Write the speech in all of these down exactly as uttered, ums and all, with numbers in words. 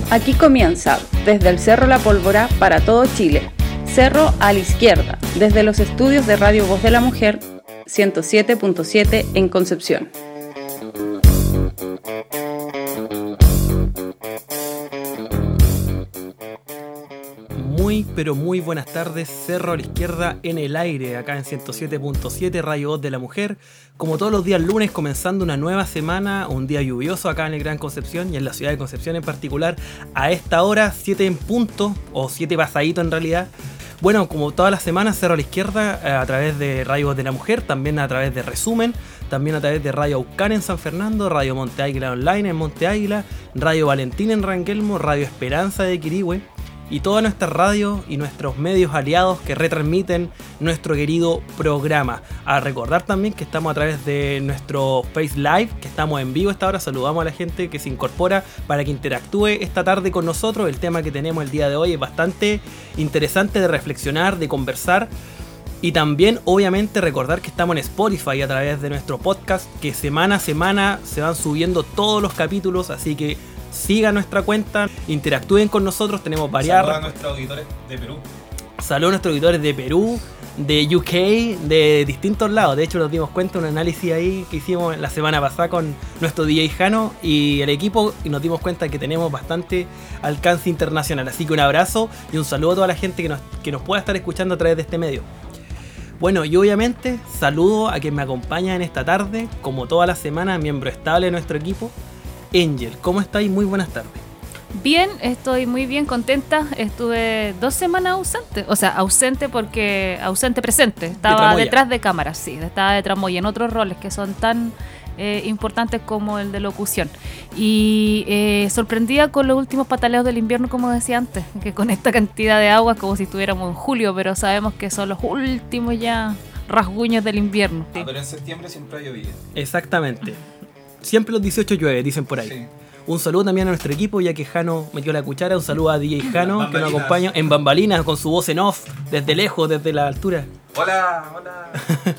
Aquí comienza, desde el Cerro La Pólvora para todo Chile. Cerro a la izquierda, desde los estudios de Radio Voz de la Mujer, ciento siete punto siete en Concepción. Muy, pero muy buenas tardes, Cerro a la izquierda en el aire, acá en ciento siete punto siete, Radio Voz de la Mujer. Como todos los días lunes, comenzando una nueva semana, un día lluvioso acá en el Gran Concepción y en la ciudad de Concepción en particular, a esta hora, siete en punto, o siete pasadito en realidad. Bueno, como todas las semanas, Cerro a la izquierda a través de Radio Voz de la Mujer, también a través de Resumen, también a través de Radio Aucán en San Fernando, Radio Monte Águila Online en Monte Águila, Radio Valentín en Ranquelmo, Radio Esperanza de Quirihue, y todas nuestras radios y nuestros medios aliados que retransmiten nuestro querido programa. A recordar también que estamos a través de nuestro Face Live, que estamos en vivo esta hora. Saludamos a la gente que se incorpora para que interactúe esta tarde con nosotros. El tema que tenemos el día de hoy es bastante interesante de reflexionar, de conversar. Y también, obviamente, recordar que estamos en Spotify a través de nuestro podcast, que semana a semana se van subiendo todos los capítulos, así que sigan nuestra cuenta, interactúen con nosotros, tenemos varias... Saludos a nuestros auditores de Perú. Saludos a nuestros auditores de Perú, de U K, de distintos lados. De hecho, nos dimos cuenta, un análisis ahí que hicimos la semana pasada con nuestro D J Jano y el equipo, y nos dimos cuenta que tenemos bastante alcance internacional. Así que un abrazo y un saludo a toda la gente que nos, que nos pueda estar escuchando a través de este medio. Bueno, y obviamente saludo a quien me acompaña en esta tarde, como toda la semana, miembro estable de nuestro equipo, Angel. ¿Cómo estáis? Muy buenas tardes. Bien, estoy muy bien, contenta. Estuve dos semanas ausente, o sea, ausente porque ausente presente. Estaba de detrás de cámaras, sí, estaba de tramoya en otros roles que son tan eh, importantes como el de locución. Y eh, sorprendida con los últimos pataleos del invierno, como decía antes, que con esta cantidad de agua es como si estuviéramos en julio, pero sabemos que son los últimos ya rasguños del invierno. Ah, pero en septiembre siempre ha llovido. Exactamente. Siempre los dieciocho llueve, dicen por ahí. Sí. Un saludo también a nuestro equipo, ya que Jano metió la cuchara. Un saludo a D J Jano, que nos acompaña en bambalinas con su voz en off, desde lejos, desde la altura. Hola, hola.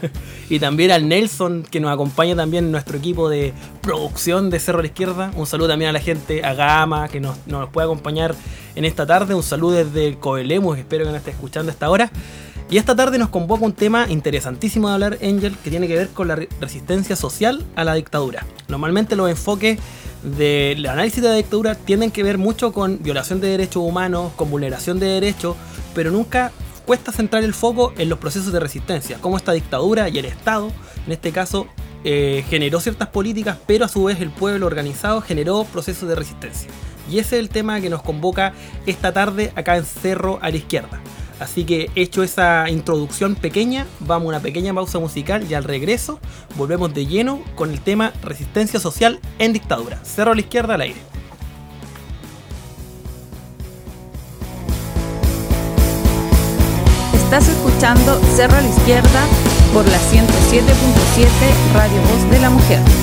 Y también al Nelson, que nos acompaña también en nuestro equipo de producción de Cerro a la Izquierda. Un saludo también a la gente, a Gama, que nos, nos puede acompañar en esta tarde. Un saludo desde Coelemu, que espero que nos esté escuchando a esta hora. Y esta tarde nos convoca un tema interesantísimo de hablar, Angel, que tiene que ver con la resistencia social a la dictadura. Normalmente los enfoques del análisis de la dictadura tienen que ver mucho con violación de derechos humanos, con vulneración de derechos, pero nunca cuesta centrar el foco en los procesos de resistencia, cómo esta dictadura y el Estado, en este caso, eh, generó ciertas políticas, pero a su vez el pueblo organizado generó procesos de resistencia. Y ese es el tema que nos convoca esta tarde acá en Cerro a la Izquierda. Así que, hecho esa introducción pequeña, vamos a una pequeña pausa musical y al regreso volvemos de lleno con el tema resistencia social en dictadura. Cerro a la Izquierda al aire. Estás escuchando Cerro a la Izquierda por la ciento siete punto siete Radio Voz de la Mujer.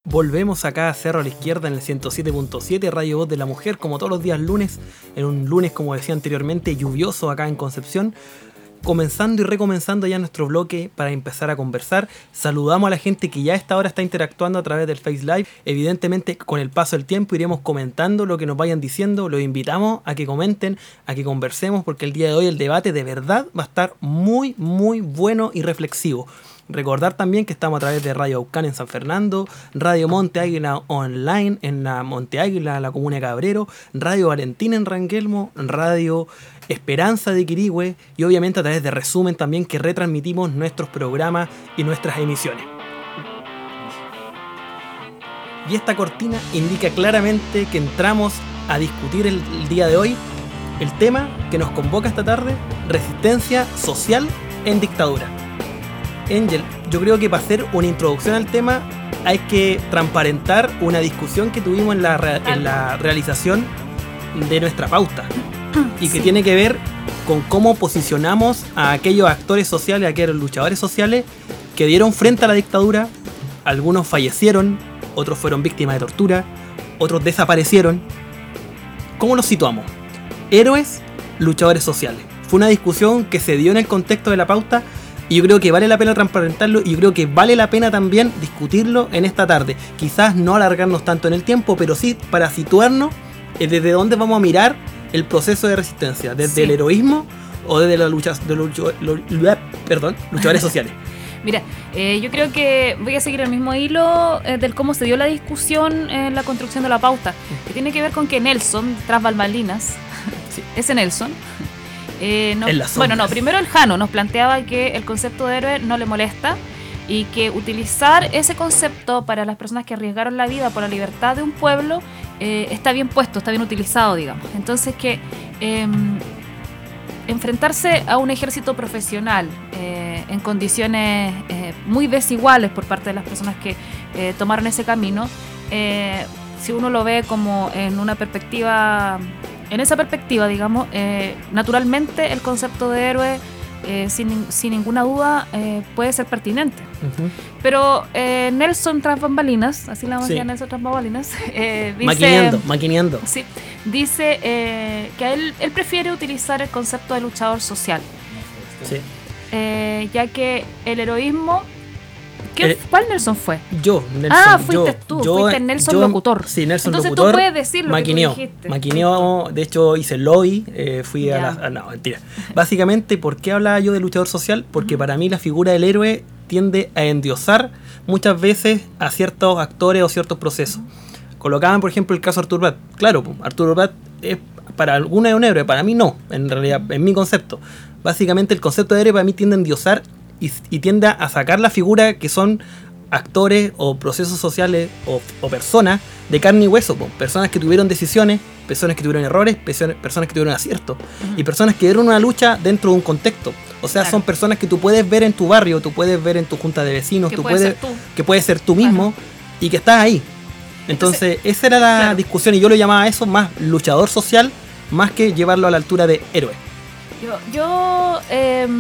Volvemos acá a Cerro a la Izquierda en el ciento siete punto siete, Radio Voz de la Mujer, como todos los días lunes, en un lunes, como decía anteriormente, lluvioso acá en Concepción. Comenzando y recomenzando ya nuestro bloque para empezar a conversar. Saludamos a la gente que ya a esta hora está interactuando a través del Face Live. Evidentemente, con el paso del tiempo iremos comentando lo que nos vayan diciendo. Los invitamos a que comenten, a que conversemos, porque el día de hoy el debate de verdad va a estar muy, muy bueno y reflexivo. Recordar también que estamos a través de Radio Aucán en San Fernando, Radio Monte Águila Online en la Monte Águila, la comuna de Cabrero, Radio Valentina en Ranquelmo, Radio Esperanza de Quirihue y obviamente a través de Resumen también, que retransmitimos nuestros programas y nuestras emisiones. Y esta cortina indica claramente que entramos a discutir el, el día de hoy el tema que nos convoca esta tarde: resistencia social en dictadura. Angel, yo creo que para hacer una introducción al tema hay que transparentar una discusión que tuvimos en la, re- en la realización de nuestra pauta y que sí tiene que ver con cómo posicionamos a aquellos actores sociales, a aquellos luchadores sociales que dieron frente a la dictadura. Algunos fallecieron, otros fueron víctimas de tortura, otros desaparecieron. ¿Cómo los situamos? Héroes, luchadores sociales. Fue una discusión que se dio en el contexto de la pauta. Y yo creo que vale la pena transparentarlo y yo creo que vale la pena también discutirlo en esta tarde. Quizás no alargarnos tanto en el tiempo, pero sí para situarnos desde dónde vamos a mirar el proceso de resistencia. ¿Desde sí. el heroísmo o desde las luchas de los lucho, lo, perdón, luchadores sociales? Mira, eh, yo creo que voy a seguir el mismo hilo eh, del cómo se dio la discusión en la construcción de la pauta, que tiene que ver con que Nelson, tras bambalinas, sí. ese Nelson... Eh, no, bueno, no, primero el Jano nos planteaba que el concepto de héroe no le molesta y que utilizar ese concepto para las personas que arriesgaron la vida por la libertad de un pueblo eh, está bien puesto, está bien utilizado, digamos. Entonces que eh, enfrentarse a un ejército profesional eh, en condiciones eh, muy desiguales por parte de las personas que eh, tomaron ese camino, eh, si uno lo ve como en una perspectiva... En esa perspectiva, digamos, eh, naturalmente el concepto de héroe, eh, sin, sin ninguna duda, eh, puede ser pertinente. Uh-huh. Pero eh, Nelson tras bambalinas, así la vamos a decir, Nelson tras bambalinas, eh, dice... Maquineando, maquineando. Sí, dice eh, que a él, él prefiere utilizar el concepto de luchador social. Sí. Eh, ya que el heroísmo... ¿Qué, eh, ¿Cuál Nelson fue? Yo, Nelson. Ah, fuiste yo, tú, yo, fuiste Nelson yo, locutor. Sí, Nelson Entonces locutor. Entonces tú puedes decir lo maquineó, que tú dijiste. Maquineó, de hecho hice el lobby, eh, fui ya. a la... Ah, no, mentira. Básicamente, ¿por qué hablaba yo de luchador social? Porque uh-huh. para mí la figura del héroe tiende a endiosar muchas veces a ciertos actores o ciertos procesos. Colocaban, por ejemplo, el caso de Arturo Prat. Claro, Arturo Prat es para algunos es un héroe, para mí no, en realidad, en mi concepto. Básicamente el concepto de héroe para mí tiende a endiosar y, y tiende a sacar la figura que son actores o procesos sociales o, o personas de carne y hueso, po. Personas que tuvieron decisiones, personas que tuvieron errores, personas, personas que tuvieron aciertos uh-huh. y personas que dieron una lucha dentro de un contexto. O sea, claro. son personas que tú puedes ver en tu barrio, tú puedes ver en tu junta de vecinos, que tú puede puedes, ser tú. que puedes ser tú mismo claro. y que estás ahí. Entonces, Entonces esa era la claro. discusión y yo lo llamaba eso más luchador social, más que llevarlo a la altura de héroe. Yo, yo eh,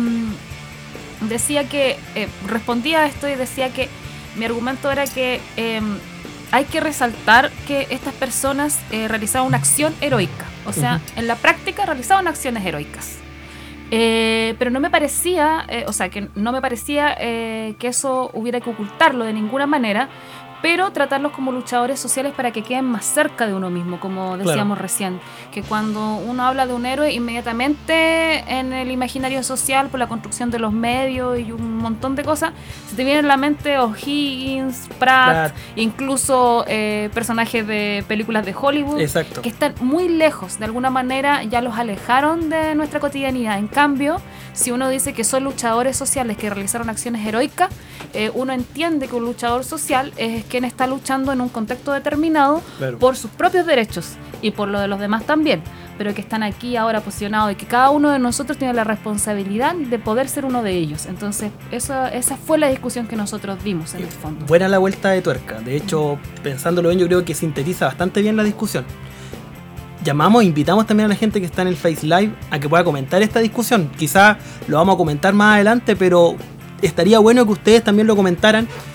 decía que, eh, respondía a esto y decía que mi argumento era que eh, hay que resaltar que estas personas eh, realizaban una acción heroica. O sea, uh-huh. en la práctica realizaban acciones heroicas. Eh, pero no me parecía, eh, o sea, que no me parecía eh, que eso hubiera que ocultarlo de ninguna manera, pero tratarlos como luchadores sociales para que queden más cerca de uno mismo, como decíamos claro. recién, que cuando uno habla de un héroe, inmediatamente en el imaginario social, por la construcción de los medios y un montón de cosas, se te viene en la mente O'Higgins, Pratt, claro. incluso eh, personajes de películas de Hollywood, Exacto. que están muy lejos, de alguna manera ya los alejaron de nuestra cotidianidad. En cambio, si uno dice que son luchadores sociales que realizaron acciones heroicas, eh, uno entiende que un luchador social es quien está luchando en un contexto determinado claro. por sus propios derechos y por lo de los demás también, pero que están aquí ahora posicionados y que cada uno de nosotros tiene la responsabilidad de poder ser uno de ellos. Entonces, eso, esa fue la discusión que nosotros dimos en el fondo. Buena la vuelta de tuerca. De hecho, pensándolo bien, yo creo que sintetiza bastante bien la discusión. Llamamos, invitamos también a la gente que está en el Face Live a que pueda comentar esta discusión. Quizás lo vamos a comentar más adelante, pero estaría bueno que ustedes también lo comentaran.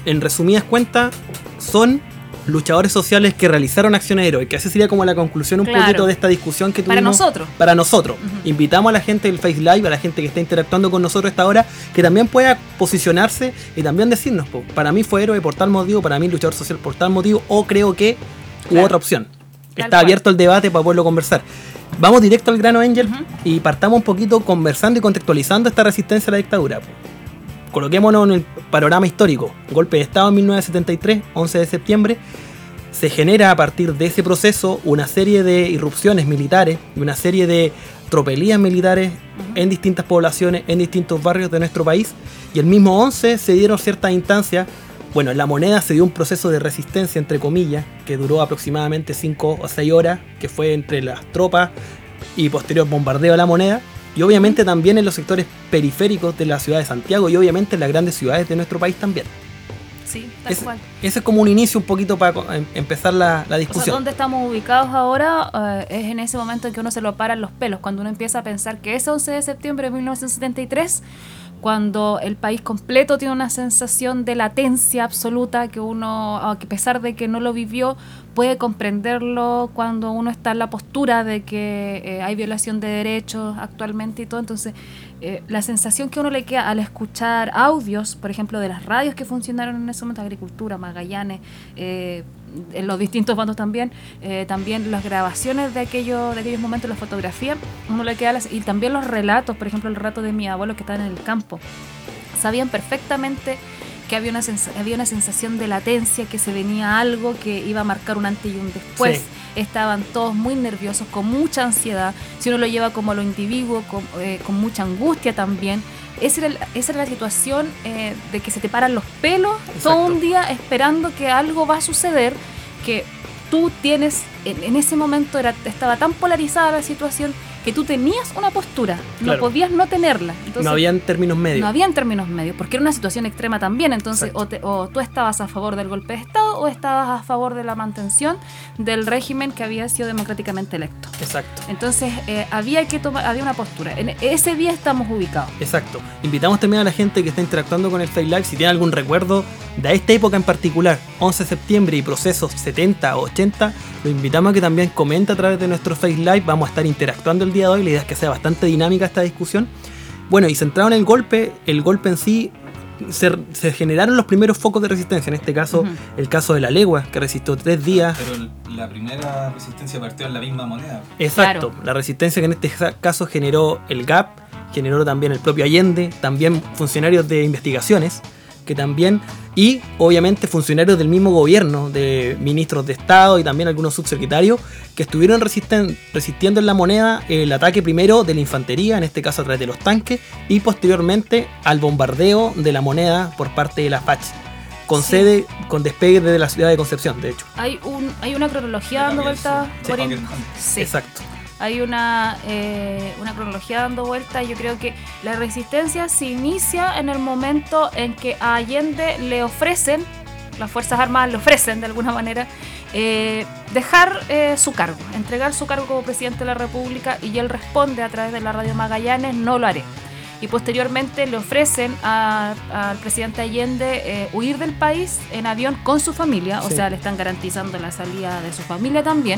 en resumidas cuentas, son luchadores sociales que realizaron acciones heroicas. Que esa sería como la conclusión un Claro. poquito de esta discusión que tuvimos. Para nosotros. Para nosotros. Ujú. Invitamos a la gente del Face Live, a la gente que está interactuando con nosotros a esta hora, que también pueda posicionarse y también decirnos, po, para mí fue héroe por tal motivo, para mí luchador social por tal motivo, o creo que hubo Claro. otra opción. Tal Está cual. abierto el debate para poderlo conversar. Vamos directo al grano, Angel, Ujú. y partamos un poquito conversando y contextualizando esta resistencia a la dictadura. po. Coloquémonos en el panorama histórico. Golpe de Estado en mil novecientos setenta y tres, once de septiembre. Se genera a partir de ese proceso una serie de irrupciones militares y una serie de tropelías militares Ujú. en distintas poblaciones, en distintos barrios de nuestro país. Y el mismo once se dieron ciertas instancias. Bueno, en La Moneda se dio un proceso de resistencia, entre comillas, que duró aproximadamente cinco o seis horas, que fue entre las tropas y posterior bombardeo a La Moneda. Y obviamente también en los sectores periféricos de la ciudad de Santiago y obviamente en las grandes ciudades de nuestro país también. Sí, tal Ese, cual. ese es como un inicio un poquito para co- em- empezar la, la O sea, discusión. donde estamos ubicados ahora eh, es en ese momento en que uno se lo paran los pelos, cuando uno empieza a pensar que ese once de septiembre de mil novecientos setenta y tres, cuando el país completo tiene una sensación de latencia absoluta, que uno, a pesar de que no lo vivió, puede comprenderlo cuando uno está en la postura de que eh, hay violación de derechos actualmente y todo. Entonces, eh, la sensación que uno le queda al escuchar audios, por ejemplo, de las radios que funcionaron en ese momento, Agricultura, Magallanes, eh, en los distintos bandos también, eh, también las grabaciones de, aquello, de aquellos momentos, las fotografías, uno le queda las, y también los relatos, por ejemplo, el relato de mi abuelo que estaba en el campo, sabían perfectamente que había una, sens- había una sensación de latencia, que se venía algo que iba a marcar un antes y un después. Sí. Estaban todos muy nerviosos, con mucha ansiedad, si uno lo lleva como a lo individuo, con, eh, con mucha angustia también. Esa era, el- esa era la situación eh, de que se te paran los pelos todo Exacto. un día esperando que algo va a suceder, que tú tienes, en, en ese momento era, estaba tan polarizada la situación que tú tenías una postura, Claro. no podías no tenerla. Entonces, no habían términos medios. no había en términos medios, porque era una situación extrema también. Entonces, Exacto. o, te- o tú estabas a favor del golpe de Estado o estabas a favor de la mantención del régimen que había sido democráticamente electo. Exacto. Entonces, eh, había que tomar, había una postura. En ese día estamos ubicados. Exacto. Invitamos también a la gente que está interactuando con el Face Live, si tiene algún recuerdo de esta época en particular, once de septiembre y procesos setenta o ochenta, lo invitamos a que también comente a través de nuestro Face Live. Vamos a estar interactuando el día de hoy, la idea es que sea bastante dinámica esta discusión. Bueno, y centrado en el golpe, el golpe en sí, se, se generaron los primeros focos de resistencia, en este caso Ujú. el caso de la Legua, que resistió tres días. Pero el- la primera resistencia partió en la misma moneda. Exacto, Claro. la resistencia que en este ja- caso generó el G A P, generó también el propio Allende, también funcionarios de investigaciones, que también, y obviamente funcionarios del mismo gobierno, de ministros de Estado y también algunos subsecretarios, que estuvieron resisten- resistiendo en la moneda el ataque primero de la infantería, en este caso a través de los tanques, y posteriormente al bombardeo de la moneda por parte de la Apache, con Sí. sede, con despegue desde la ciudad de Concepción, de hecho. Hay, un, hay una cronología De dando Gabriel vuelta Sun- por Gabriel in- Hunt. Sí. Exacto. Hay una, eh, una cronología dando vuelta. Yo creo que la resistencia se inicia en el momento en que a Allende le ofrecen, las Fuerzas Armadas le ofrecen de alguna manera, eh, dejar eh, su cargo, entregar su cargo como presidente de la República, y él responde a través de la radio Magallanes: no lo haré. Y posteriormente le ofrecen a- al presidente Allende eh, huir del país en avión con su familia, o Sí. sea, le están garantizando la salida de su familia también.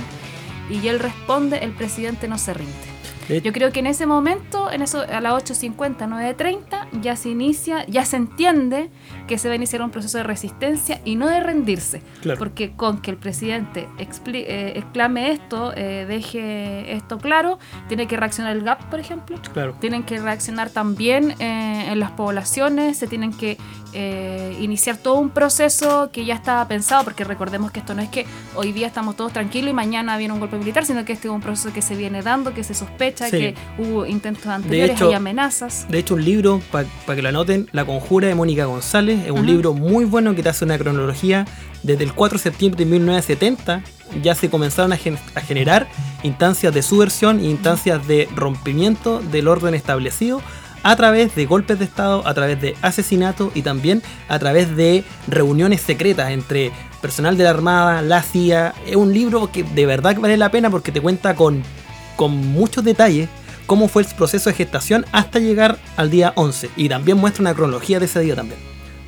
Y él responde: el presidente no se rinde. De Yo creo que en ese momento, en eso, a las ocho cincuenta, nueve treinta, ya se inicia, ya se entiende que se va a iniciar un proceso de resistencia y no de rendirse. Claro. Porque con que el presidente expli- eh, exclame esto, eh, deje esto claro, tiene que reaccionar el G A P, por ejemplo. Claro. Tienen que reaccionar también eh, en las poblaciones, se tienen que eh, iniciar todo un proceso que ya estaba pensado, porque recordemos que esto no es que hoy día estamos todos tranquilos y mañana viene un golpe militar, sino que este es un proceso que se viene dando, que se sospecha, Sí. que hubo intentos anteriores, hecho, hay amenazas. De hecho, un libro, para que lo anoten, La Conjura de Mónica González, es un Ujú. libro muy bueno que te hace una cronología. Desde el cuatro de septiembre de mil novecientos setenta ya se comenzaron a, gen- a generar instancias de subversión e instancias de rompimiento del orden establecido a través de golpes de Estado, a través de asesinatos y también a través de reuniones secretas entre personal de la Armada, la C I A. Es un libro que de verdad que vale la pena porque te cuenta con, con muchos detalles cómo fue el proceso de gestación hasta llegar al día once, y también muestra una cronología de ese día también.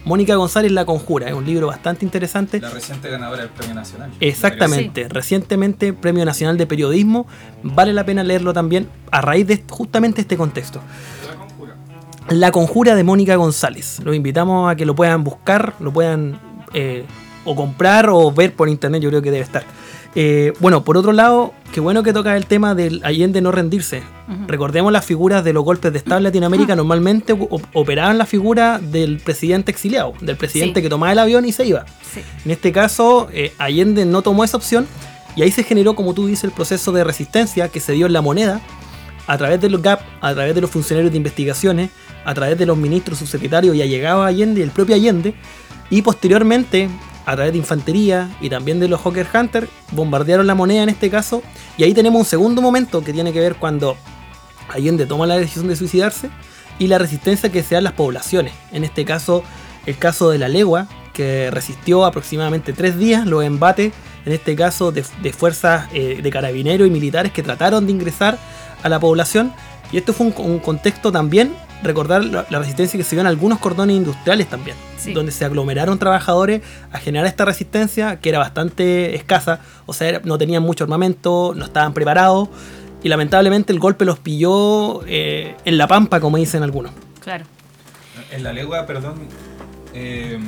Mónica González, La Conjura. Es un libro bastante interesante. La reciente ganadora del Premio Nacional. Exactamente, sí. Recientemente Premio Nacional de Periodismo. Vale la pena leerlo también a raíz de justamente este contexto. La Conjura. La Conjura de Mónica González. Los invitamos a que lo puedan buscar, lo puedan eh, o comprar o ver por internet, yo creo que debe estar. Eh, bueno, por otro lado, qué bueno que toca el tema del Allende no rendirse. Uh-huh. Recordemos las figuras de los golpes de Estado en Latinoamérica. Uh-huh. Normalmente op- operaban la figura del presidente exiliado, del presidente sí. que tomaba el avión y se iba. Sí. En este caso, eh, Allende no tomó esa opción y ahí se generó, como tú dices, el proceso de resistencia que se dio en La Moneda a través de los G A P, a través de los funcionarios de investigaciones, a través de los ministros, subsecretarios y allegados a Allende, el propio Allende, y posteriormente a través de infantería y también de los Hawker Hunter, bombardearon La Moneda en este caso, y ahí tenemos un segundo momento que tiene que ver cuando Allende toma la decisión de suicidarse y la resistencia que se da en las poblaciones. En este caso, el caso de La Legua, que resistió aproximadamente tres días los embates, en este caso de, de fuerzas eh, de carabineros y militares que trataron de ingresar a la población, y esto fue un, un contexto también, recordar la, la resistencia que se dio en algunos cordones industriales también, sí. donde se aglomeraron trabajadores a generar esta resistencia que era bastante escasa, o sea, era, no tenían mucho armamento, no estaban preparados, y lamentablemente el golpe los pilló eh, en la pampa, como dicen algunos. Claro. En La Legua, perdón, eh,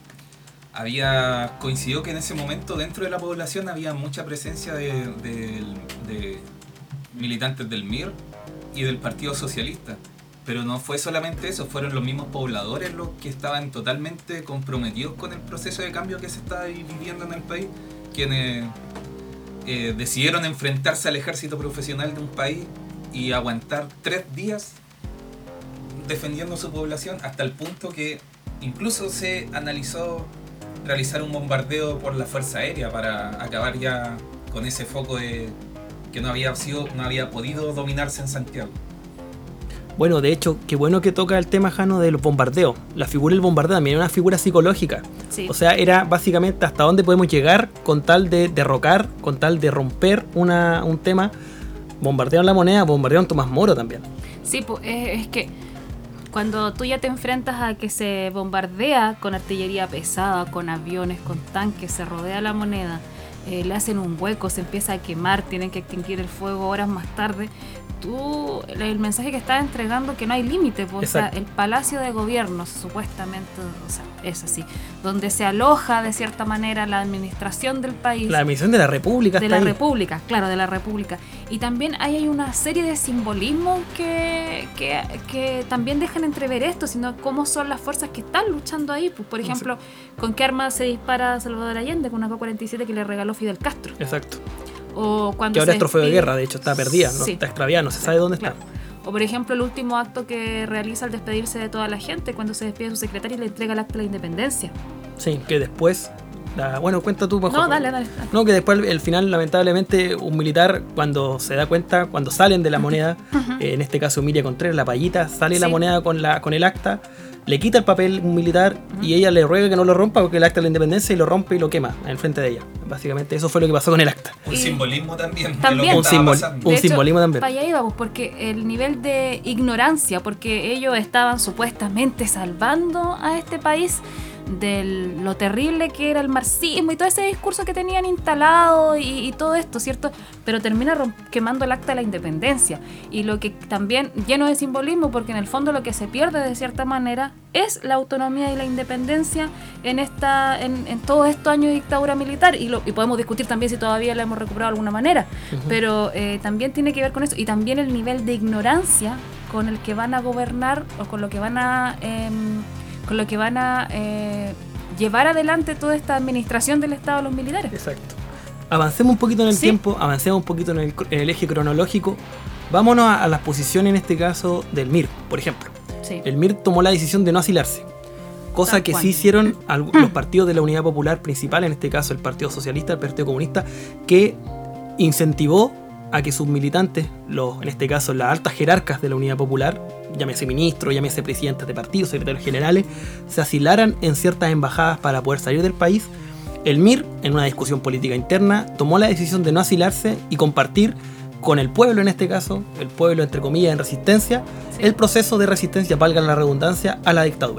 había coincidió que en ese momento dentro de la población había mucha presencia de, de, de militantes del M I R y del Partido Socialista. Pero no fue solamente eso, fueron los mismos pobladores los que estaban totalmente comprometidos con el proceso de cambio que se está viviendo en el país, quienes eh, decidieron enfrentarse al ejército profesional de un país y aguantar tres días defendiendo su población, hasta el punto que incluso se analizó realizar un bombardeo por la Fuerza Aérea para acabar ya con ese foco de que no había sido, no había podido dominarse en Santiago. Bueno, de hecho, qué bueno que toca el tema, Jano, de los bombardeos. La figura del bombardeo también era una figura psicológica. Sí. O sea, era básicamente hasta dónde podemos llegar con tal de derrocar, con tal de romper una, un tema. Bombardearon La Moneda, bombardearon Tomás Moro también. Sí, pues es que cuando tú ya te enfrentas a que se bombardea con artillería pesada, con aviones, con tanques, se rodea La Moneda, eh, le hacen un hueco, se empieza a quemar, tienen que extinguir el fuego horas más tarde. Tú, el mensaje que estás entregando que no hay límite, pues, o sea, el Palacio de Gobierno supuestamente, o sea, es así, donde se aloja de cierta manera la administración del país. La administración de la República. De está la ahí. República, claro, de la República. Y también ahí hay una serie de simbolismos que, que, que también dejan entrever esto, sino cómo son las fuerzas que están luchando ahí. Pues, por ejemplo, sí. ¿con qué arma se dispara Salvador Allende? Con una K cuarenta y siete que le regaló Fidel Castro. Exacto. O cuando que ahora se es trofeo despide, de guerra, de hecho está perdida, ¿no? Sí. Está extraviada, no se sabe dónde claro. está. O por ejemplo el último acto que realiza al despedirse de toda la gente, cuando se despide de su secretario y le entrega el acta de la independencia. Sí, que después, la, bueno, cuenta tú mejor. No, dale, dale, dale. No, que después el, el final, lamentablemente, un militar cuando se da cuenta, cuando salen de La Moneda, uh-huh. eh, en este caso Emilia Contreras, la payita, sale sí. La Moneda con, la, con el acta, le quita el papel un militar uh-huh. y ella le ruega que no lo rompa porque el acta de la independencia y lo rompe y lo quema en frente de ella. Básicamente eso fue lo que pasó con el acta. Un y simbolismo también. también. De lo un que simbol, pasando. un de hecho, simbolismo también. Para allá íbamos, porque el nivel de ignorancia, porque ellos estaban supuestamente salvando a este país de lo terrible que era el marxismo y todo ese discurso que tenían instalado y, y todo esto, ¿cierto? Pero termina romp- quemando el acta de la independencia, y lo que también lleno de simbolismo, porque en el fondo lo que se pierde de cierta manera es la autonomía y la independencia en esta en, en todos estos años de dictadura militar, y, lo, y podemos discutir también si todavía la hemos recuperado de alguna manera, uh-huh. pero eh, también tiene que ver con eso, y también el nivel de ignorancia con el que van a gobernar o con lo que van a eh, con lo que van a eh, llevar adelante toda esta administración del Estado de los militares. Exacto. Avancemos un poquito en el ¿Sí? tiempo, avancemos un poquito en el, en el eje cronológico. Vámonos a, a las posiciones, en este caso, del M I R, por ejemplo. Sí. El M I R tomó la decisión de no asilarse, cosa que sí hicieron los partidos de la Unidad Popular principal, en este caso el Partido Socialista, el Partido Comunista, que incentivó a que sus militantes, los, en este caso las altas jerarcas de la Unidad Popular, llámese ministros, llámese presidentes de partidos, secretarios generales, se asilaran en ciertas embajadas para poder salir del país. El M I R, en una discusión política interna, tomó la decisión de no asilarse y compartir con el pueblo, en este caso, el pueblo entre comillas en resistencia, sí. el proceso de resistencia, valga la redundancia, a la dictadura.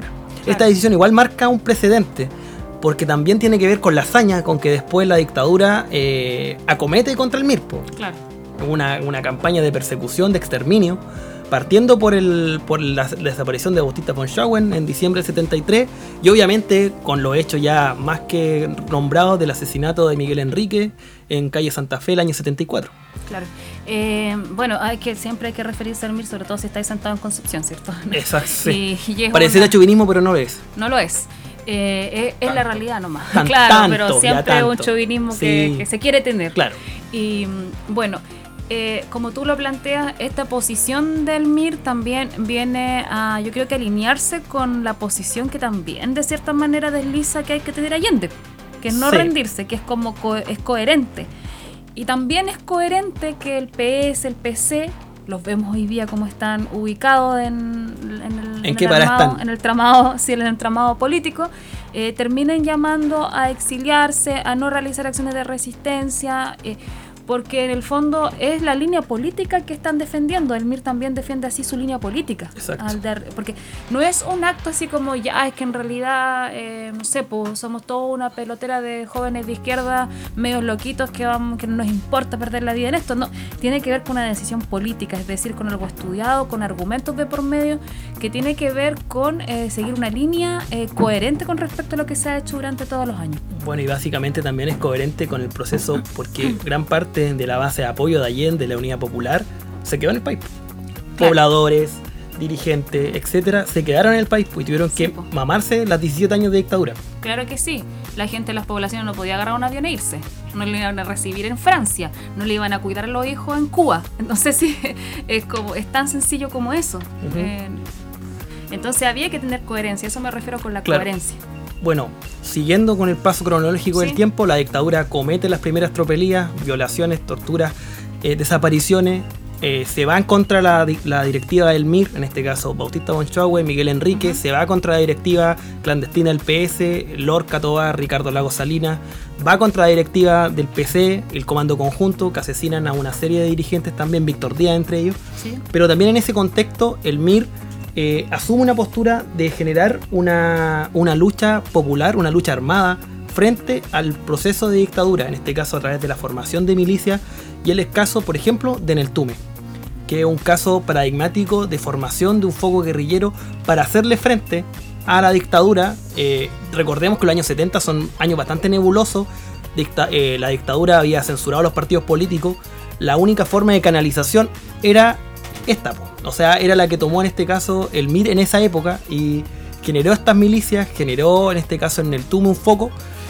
Esta decisión igual marca un precedente, porque también tiene que ver con la hazaña con que después la dictadura eh, acomete contra el M I R. Po. Claro. Una, una campaña de persecución, de exterminio, partiendo por, el, por la, la desaparición de Bautista von Schauen en diciembre del setenta y tres, y obviamente con los hechos ya más que nombrados del asesinato de Miguel Enrique en calle Santa Fe el año setenta y cuatro. Claro. Eh, bueno, hay que siempre hay que referirse al M I R, sobre todo si estáis sentado en Concepción, ¿cierto? Exacto. Sí. Y, y Pareciera una... chauvinismo, pero no lo es. No lo es. Eh, es, es la realidad nomás. Tan, claro, tanto, pero siempre es un tanto. chauvinismo Sí. que, que se quiere tener. Claro. Y bueno, eh, como tú lo planteas, esta posición del M I R también viene a, yo creo que alinearse con la posición que también de cierta manera desliza que hay que tener Allende, que es no Sí. rendirse, que es como co- es coherente. Y también es coherente que el P S, el P C, los vemos hoy día como están ubicados en, en el, ¿En en qué el para armado, están? en el tramado, sí, en el entramado político, eh, terminen llamando a exiliarse, a no realizar acciones de resistencia, eh, porque en el fondo es la línea política que están defendiendo. El M I R también defiende así su línea política. Exacto. Al dar, porque no es un acto así como, ya, es que en realidad, eh, no sé, pues somos toda una pelotera de jóvenes de izquierda, medios loquitos que, vamos, que no nos importa perder la vida en esto. No, tiene que ver con una decisión política, es decir, con algo estudiado, con argumentos de por medio, que tiene que ver con eh, seguir una línea eh, coherente con respecto a lo que se ha hecho durante todos los años. Bueno, y básicamente también es coherente con el proceso porque gran parte de la base de apoyo de Allende, de la Unidad Popular, se quedó en el país. Claro. Pobladores, dirigentes, etcétera, se quedaron en el país pues, y tuvieron Sí, que po. mamarse las diecisiete años de dictadura. Claro que sí. La gente de las poblaciones no podía agarrar un avión e irse. No le iban a recibir en Francia. No le iban a cuidar a los hijos en Cuba. Entonces sí, es, como, es tan sencillo como eso. Ujú. Eh, entonces había que tener coherencia. Eso me refiero con la Claro. coherencia. Bueno, siguiendo con el paso cronológico Sí. del tiempo, la dictadura comete las primeras tropelías, violaciones, torturas, eh, desapariciones, eh, se va en contra la, di- la directiva del M I R, en este caso Bautista von Schauen, Miguel Enrique, Ujú. se va contra la directiva clandestina del P S, Lorca Tobar, Ricardo Lagos Salinas, va contra la directiva del P C, el Comando Conjunto, que asesinan a una serie de dirigentes, también Víctor Díaz entre ellos. ¿Sí? Pero también en ese contexto el M I R eh, asume una postura de generar una, una lucha popular, una lucha armada frente al proceso de dictadura, en este caso a través de la formación de milicias, y el caso, por ejemplo, de Neltume, que es un caso paradigmático de formación de un foco guerrillero para hacerle frente a la dictadura. Eh, recordemos que los años setenta son años bastante nebulosos, Dicta- eh, la dictadura había censurado los partidos políticos, la única forma de canalización era esta, po. O sea, era la que tomó en este caso el M I R en esa época y generó estas milicias, generó en este caso en Neltume un foco.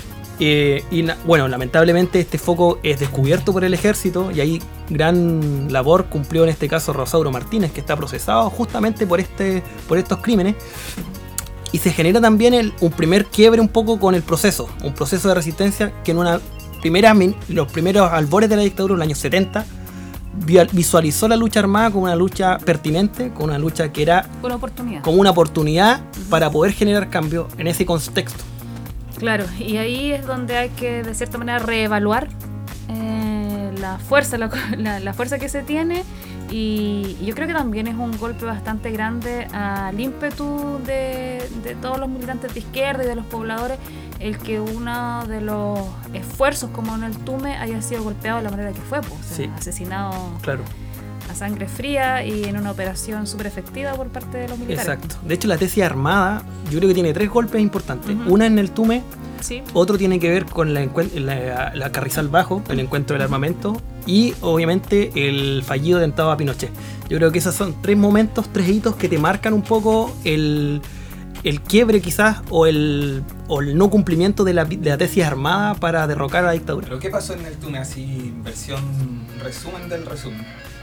Eh, y na- bueno, lamentablemente este foco es descubierto por el ejército y ahí gran labor cumplió en este caso Rosauro Martínez, que está procesado justamente por, este, por estos crímenes. Y se genera también el, un primer quiebre un poco con el proceso, un proceso de resistencia que en una primera, min- los primeros albores de la dictadura, en los años setenta, vi- visualizó la lucha armada como una lucha pertinente, como una lucha que era Con oportunidad. como una oportunidad para poder generar cambio en ese contexto. Claro, y ahí es donde hay que de cierta manera reevaluar eh, la fuerza, la, la- la fuerza que se tiene, y, y yo creo que también es un golpe bastante grande al ímpetu de, de todos los militantes de izquierda y de los pobladores, el que uno de los esfuerzos como en el Tume haya sido golpeado de la manera que fue, pues, o sea, Sí. asesinado Claro. a sangre fría y en una operación súper efectiva por parte de los militares. Exacto. De hecho, la tesis armada, yo creo que tiene tres golpes importantes. Ujú. Una en el Tume, Sí. otro tiene que ver con la, encuen- la, la Carrizal Bajo, el encuentro del armamento, y obviamente el fallido atentado a Pinochet. Yo creo que esos son tres momentos, tres hitos que te marcan un poco el, el quiebre quizás o el, o el no cumplimiento de la, de la tesis armada para derrocar a la dictadura. ¿Pero qué pasó en el Tume? Así, versión resumen del resumen.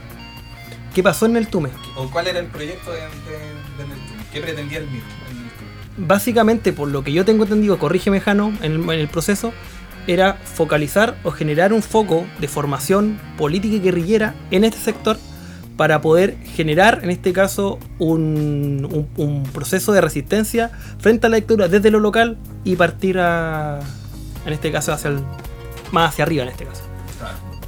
¿Qué pasó en el Tume? ¿O cuál era el proyecto de, de, de Neltume? ¿Qué pretendía el M I R en Neltume? Básicamente, por lo que yo tengo entendido, corrígeme Jano, en el, en el proceso, era focalizar o generar un foco de formación política y guerrillera en este sector para poder generar, en este caso, un, un, un proceso de resistencia frente a la dictadura desde lo local y partir a, en este caso, hacia el, más hacia arriba en este caso. Claro.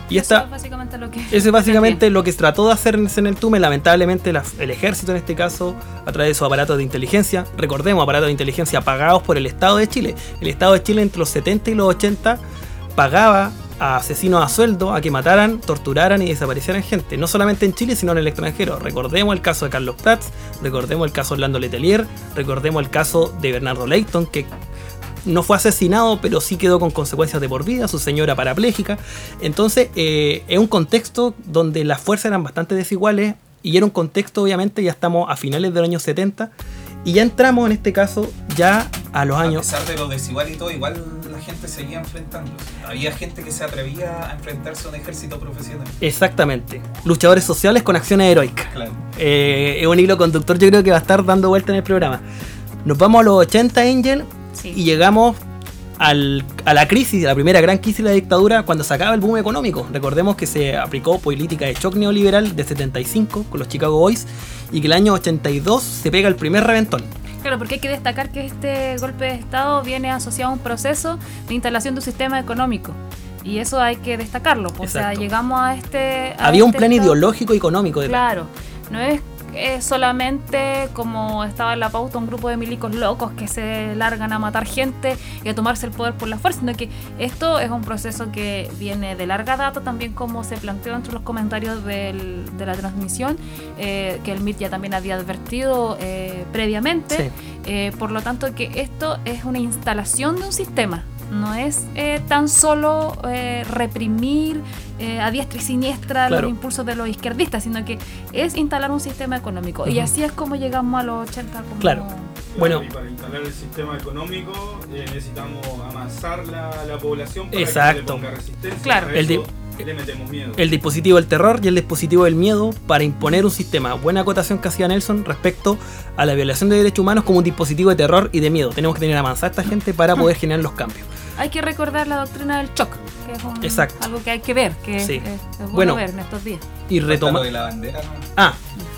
Y Eso esta, es básicamente lo que... Eso es básicamente lo que se trató de hacer en el Tume. Lamentablemente la, el ejército en este caso, a través de sus aparatos de inteligencia, recordemos, aparatos de inteligencia pagados por el Estado de Chile. El Estado de Chile entre los setenta y los ochenta pagaba a asesinos a sueldo a que mataran, torturaran y desaparecieran gente, no solamente en Chile sino en el extranjero. Recordemos el caso de Carlos Prats, recordemos el caso de Orlando Letelier, recordemos el caso de Bernardo Leighton, que no fue asesinado pero sí quedó con consecuencias de por vida, su señora parapléjica. Entonces eh, es un contexto donde las fuerzas eran bastante desiguales y era un contexto, obviamente ya estamos a finales de los años setenta y ya entramos en este caso ya a los años... A pesar de lo desigual y todo, igual la gente seguía enfrentando. Había gente que se atrevía a enfrentarse a un ejército profesional. Exactamente. Luchadores sociales con acciones heroicas. Claro. Eh, es un hilo conductor, yo creo que va a estar dando vuelta en el programa. Nos vamos a los ochenta, Angel, Sí. y llegamos al, a la crisis, a la primera gran crisis de la dictadura, cuando se acaba el boom económico. Recordemos que se aplicó política de shock neoliberal de setenta y cinco con los Chicago Boys y que el año ochenta y dos se pega el primer reventón. Claro, porque hay que destacar que este golpe de Estado viene asociado a un proceso de instalación de un sistema económico. Y eso hay que destacarlo. O sea, Exacto. llegamos a este... a Había un este plan estado- ideológico y económico detrás. Claro, no es eh, solamente como estaba en la pauta un grupo de milicos locos que se largan a matar gente y a tomarse el poder por la fuerza, sino que esto es un proceso que viene de larga data, también como se planteó entre los comentarios del, de la transmisión, eh, que el M I R ya también había advertido eh, previamente. Sí. Eh, por lo tanto, que esto es una instalación de un sistema. No es eh, tan solo eh, reprimir eh, a diestra y siniestra Claro. los impulsos de los izquierdistas, sino que es instalar un sistema económico. Uh-huh. Y así es como llegamos a los ochenta. Como... Claro. Bueno. Y para instalar el sistema económico eh, necesitamos amasar la, la población para Exacto. que no le ponga resistencia. Claro. A El eso di- le metemos miedo. El dispositivo del terror y el dispositivo del miedo para imponer un sistema. Buena acotación que hacía Nelson respecto a la violación de derechos humanos como un dispositivo de terror y de miedo. Tenemos que tener avanzada esta gente para poder generar los cambios. Hay que recordar la doctrina del shock, que es un, Exacto. algo que hay que ver, que Sí. es, es bueno, Bueno. ver en estos días. Y retoma... Lo de la bandera, ¿no? Ah,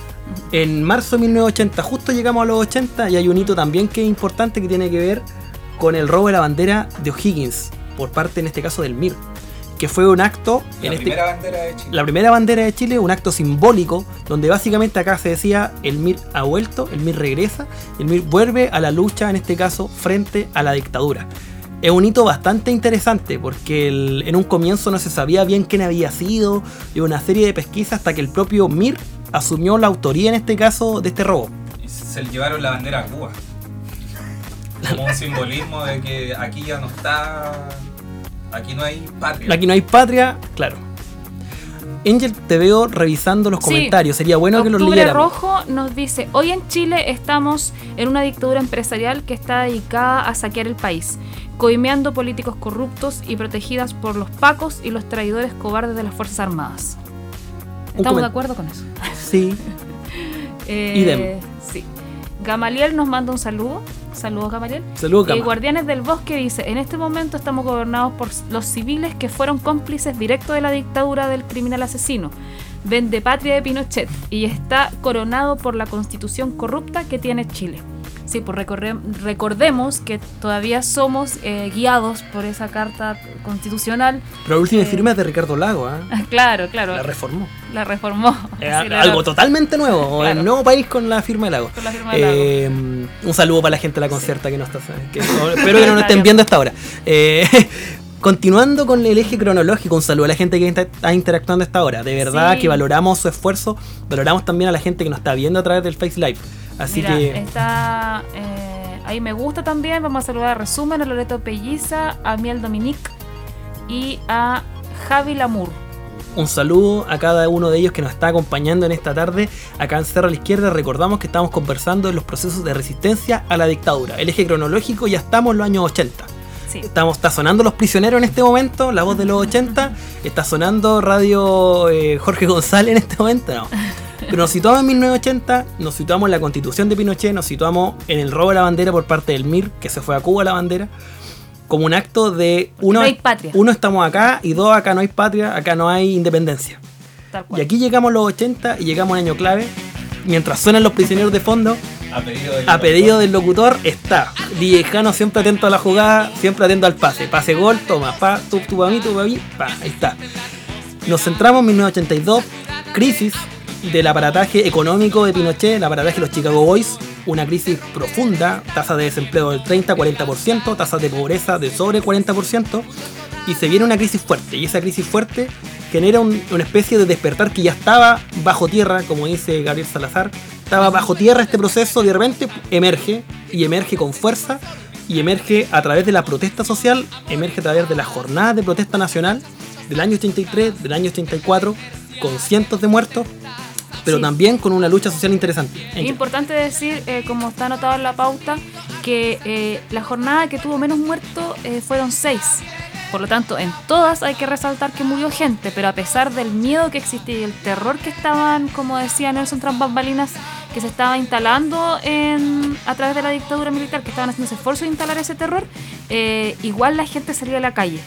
en marzo de mil novecientos ochenta, justo llegamos a los ochenta y hay un hito también que es importante que tiene que ver con el robo de la bandera de O'Higgins por parte, en este caso, del M I R, que fue un acto... La en este primera bandera de Chile. La primera bandera de Chile, un acto simbólico, donde básicamente acá se decía el M I R ha vuelto, el M I R regresa, el M I R vuelve a la lucha, en este caso, frente a la dictadura. Es un hito bastante interesante porque el, en un comienzo no se sabía bien quién había sido y una serie de pesquisas hasta que el propio M I R asumió la autoría, en este caso, de este robo. Y se le llevaron la bandera a Cuba. Como un simbolismo de que aquí ya no está... Aquí no hay patria. Aquí no hay patria, claro. Angel, te veo revisando los Sí. comentarios, sería bueno que los Octubre leyéramos. Rojo nos dice: hoy en Chile estamos en una dictadura empresarial que está dedicada a saquear el país, coimeando políticos corruptos y protegidas por los pacos y los traidores cobardes de las Fuerzas Armadas. Un ¿Estamos comen- de acuerdo con eso? Sí, Eh, Idem. Sí. Gamaliel nos manda un saludo. Saludos, Gamaliel. saludos, Y Gama. Guardianes del Bosque dice: en este momento estamos gobernados por los civiles que fueron cómplices directos de la dictadura del criminal asesino, vende patria de Pinochet, y está coronado por la constitución corrupta que tiene Chile. Sí, pues recorre- recordemos que todavía somos eh, guiados por esa carta constitucional. Pero la última eh, firma es de Ricardo Lago, ¿eh? Claro, claro. La reformó. La reformó. Eh, Sí, la- algo totalmente nuevo, Claro. el nuevo país con la firma de Lago. Con la firma de Lago. Eh, un saludo para la gente de la concierta que no está, que, no- espero que no nos estén viendo hasta ahora. Eh, continuando con el eje cronológico, un saludo a la gente que está, está interactuando hasta ahora. De verdad Sí. que valoramos su esfuerzo, valoramos también a la gente que nos está viendo a través del Face Live. Así Mira, que está eh, ahí me gusta también. Vamos a saludar a Resumen, a Loreto Pelliza, a Miel Dominique y a Javi Lamour. un saludo a cada uno de ellos que nos está acompañando en esta tarde. Acá en Cerro a la Izquierda recordamos que estamos conversando en los procesos de resistencia a la dictadura. El eje cronológico, ya estamos en los años ochenta. Sí. Estamos, está sonando Los Prisioneros en este momento, la voz de los ochenta. Está sonando Radio eh, Jorge González en este momento, no. Pero nos situamos en mil novecientos ochenta, nos situamos en la constitución de Pinochet, nos situamos en el robo de la bandera por parte del M I R, que se fue a Cuba la bandera, como un acto de uno, No hay patria. uno estamos acá y dos, acá no hay patria, acá no hay independencia. Tal cual. Y aquí llegamos a los ochenta y llegamos a un año clave, mientras suenan Los Prisioneros de fondo. A pedido del A pedido del locutor está D J Jano, siempre atento a la jugada, siempre atento al pase. Pase gol, toma, pa, tú, tú para mí, tú para mí, pa, ahí está. Nos centramos en mil novecientos ochenta y dos, crisis del aparataje económico de Pinochet, el aparataje de los Chicago Boys, una crisis profunda, tasa de desempleo del treinta a cuarenta por ciento, tasas de pobreza de sobre cuarenta por ciento, y se viene una crisis fuerte, y esa crisis fuerte genera un, una especie de despertar que ya estaba bajo tierra, como dice Gabriel Salazar, estaba bajo tierra este proceso, y de repente emerge, y emerge con fuerza, y emerge a través de la protesta social, emerge a través de las jornadas de protesta nacional del año ochenta y tres, del año ochenta y cuatro, con cientos de muertos, pero sí, también con una lucha social interesante. Es importante decir, eh, como está anotado en la pauta, que eh, la jornada que tuvo menos muertos eh, fueron seis. Por lo tanto, en todas hay que resaltar que murió gente, pero a pesar del miedo que existía y el terror que estaban, como decía Nelson tras bambalinas, que se estaba instalando en, a través de la dictadura militar, que estaban haciendo ese esfuerzo de instalar ese terror, eh, igual la gente salía a la calle.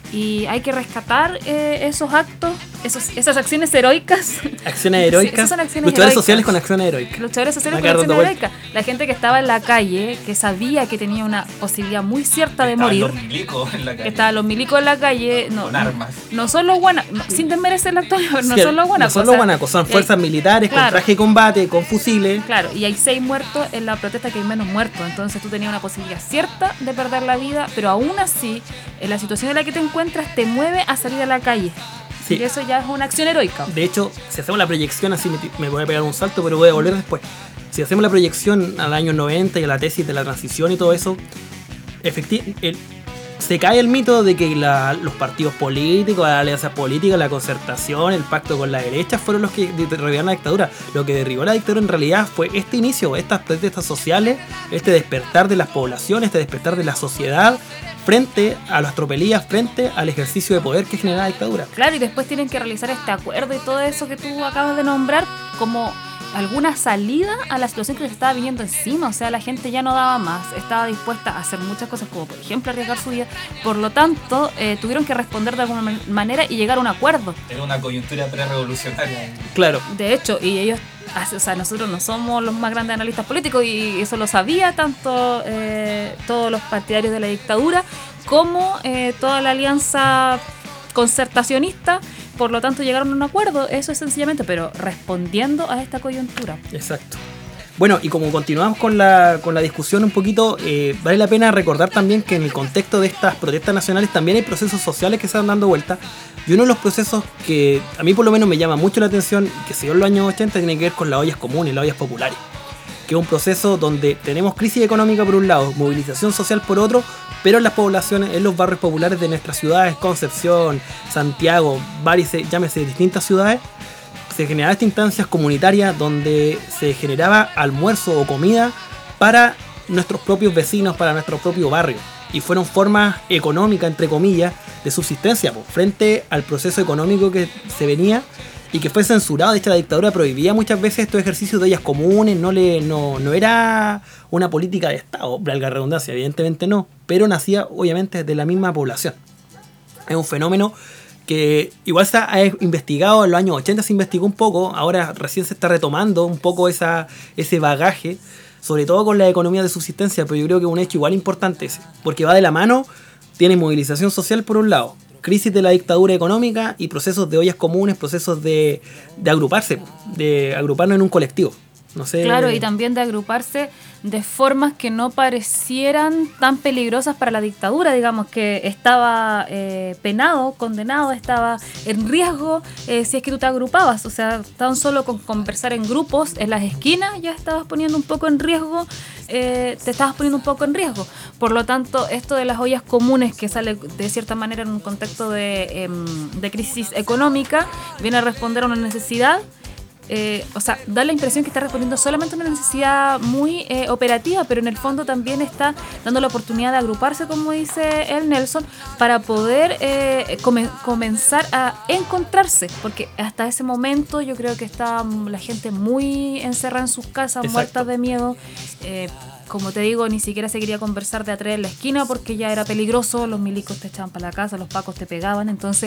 Y hay que rescatar eh, esos actos, esos, esas acciones heroicas. Acciones heroicas. Sí, esas son acciones Luchadores heroicas. sociales con acciones heroicas. Luchadores sociales con acciones heroicas. La gente que estaba en la calle, que sabía que tenía una posibilidad muy cierta de morir. Estaban los milicos en la calle. Que estaban los milicos en la calle. No, con no, armas. No son los guanacos, no, sin desmerecer la actualidad, pero no Sí, son los guanacos. No son los guanacos, son fuerzas militares, claro, con traje de combate, con fusiles. Claro, y hay seis muertos en la protesta, que hay menos muertos. Entonces tú tenías una posibilidad cierta de perder la vida, pero aún así, en la situación en la que te encuentras, te mueve a salir a la calle. Sí. Y eso ya es una acción heroica. De hecho, si hacemos la proyección, así me, me voy a pegar un salto, pero voy a volver después. Si hacemos la proyección al año noventa y a la tesis de la transición y todo eso, efecti- el, se cae el mito de que la, los partidos políticos, las alianzas políticas, la concertación, el pacto con la derecha fueron los que derribaron la dictadura. Lo que derribó la dictadura en realidad fue este inicio, estas protestas sociales, este despertar de las poblaciones, este despertar de la sociedad frente a las tropelías, frente al ejercicio de poder que genera la dictadura. Claro, y después tienen que realizar este acuerdo y todo eso que tú acabas de nombrar como alguna salida a la situación que se estaba viniendo encima. O sea, la gente ya no daba más, estaba dispuesta a hacer muchas cosas, como por ejemplo arriesgar su vida. Por lo tanto, eh, tuvieron que responder de alguna man- manera y llegar a un acuerdo. Era una coyuntura pre-revolucionaria. Claro. De hecho, y ellos, o sea, nosotros no somos los más grandes analistas políticos, y eso lo sabía tanto eh, todos los partidarios de la dictadura como eh, toda la alianza concertacionista. Por lo tanto, llegaron a un acuerdo, eso es sencillamente, pero respondiendo a esta coyuntura. Exacto. Bueno, y como continuamos con la, con la discusión un poquito, eh, vale la pena recordar también que en el contexto de estas protestas nacionales también hay procesos sociales que se están dando vuelta. Y uno de los procesos que a mí por lo menos me llama mucho la atención, que se dio en los años ochenta, tiene que ver con las ollas comunes, las ollas populares. Que es un proceso donde tenemos crisis económica por un lado, movilización social por otro, pero en las poblaciones, en los barrios populares de nuestras ciudades, Concepción, Santiago, varias, llámese distintas ciudades, se generaban estas instancias comunitarias donde se generaba almuerzo o comida para nuestros propios vecinos, para nuestro propio barrio. Y fueron formas económicas, entre comillas, de subsistencia, pues, frente al proceso económico que se venía y que fue censurado. De hecho, la dictadura prohibía muchas veces estos ejercicios de ollas comunes, no, le, no, no era una política de Estado, valga la redundancia, evidentemente no, pero nacía obviamente de la misma población. Es un fenómeno que igual se ha investigado, en los años ochenta se investigó un poco, ahora recién se está retomando un poco esa, ese bagaje, sobre todo con la economía de subsistencia, pero yo creo que es un hecho igual importante ese, porque va de la mano, tiene movilización social por un lado, crisis de la dictadura económica y procesos de ollas comunes, procesos de, de agruparse, de agruparnos en un colectivo. No sé. Claro, y también de agruparse de formas que no parecieran tan peligrosas para la dictadura, digamos, que estaba eh, penado, condenado, estaba en riesgo eh, si es que tú te agrupabas. O sea, tan solo con conversar en grupos en las esquinas ya estabas poniendo un poco en riesgo, eh, te estabas poniendo un poco en riesgo. Por lo tanto, esto de las ollas comunes, que sale de cierta manera en un contexto de, eh, de crisis económica, viene a responder a una necesidad. Eh, o sea, da la impresión que está respondiendo solamente a una necesidad muy eh, operativa, pero en el fondo también está dando la oportunidad de agruparse, como dice el Nelson, para poder eh, come- comenzar a encontrarse, porque hasta ese momento yo creo que estaba la gente muy encerrada en sus casas, Exacto. muertas de miedo. eh, Como te digo, ni siquiera se quería conversar de atrás en la esquina porque ya era peligroso, los milicos te echaban para la casa, los pacos te pegaban, entonces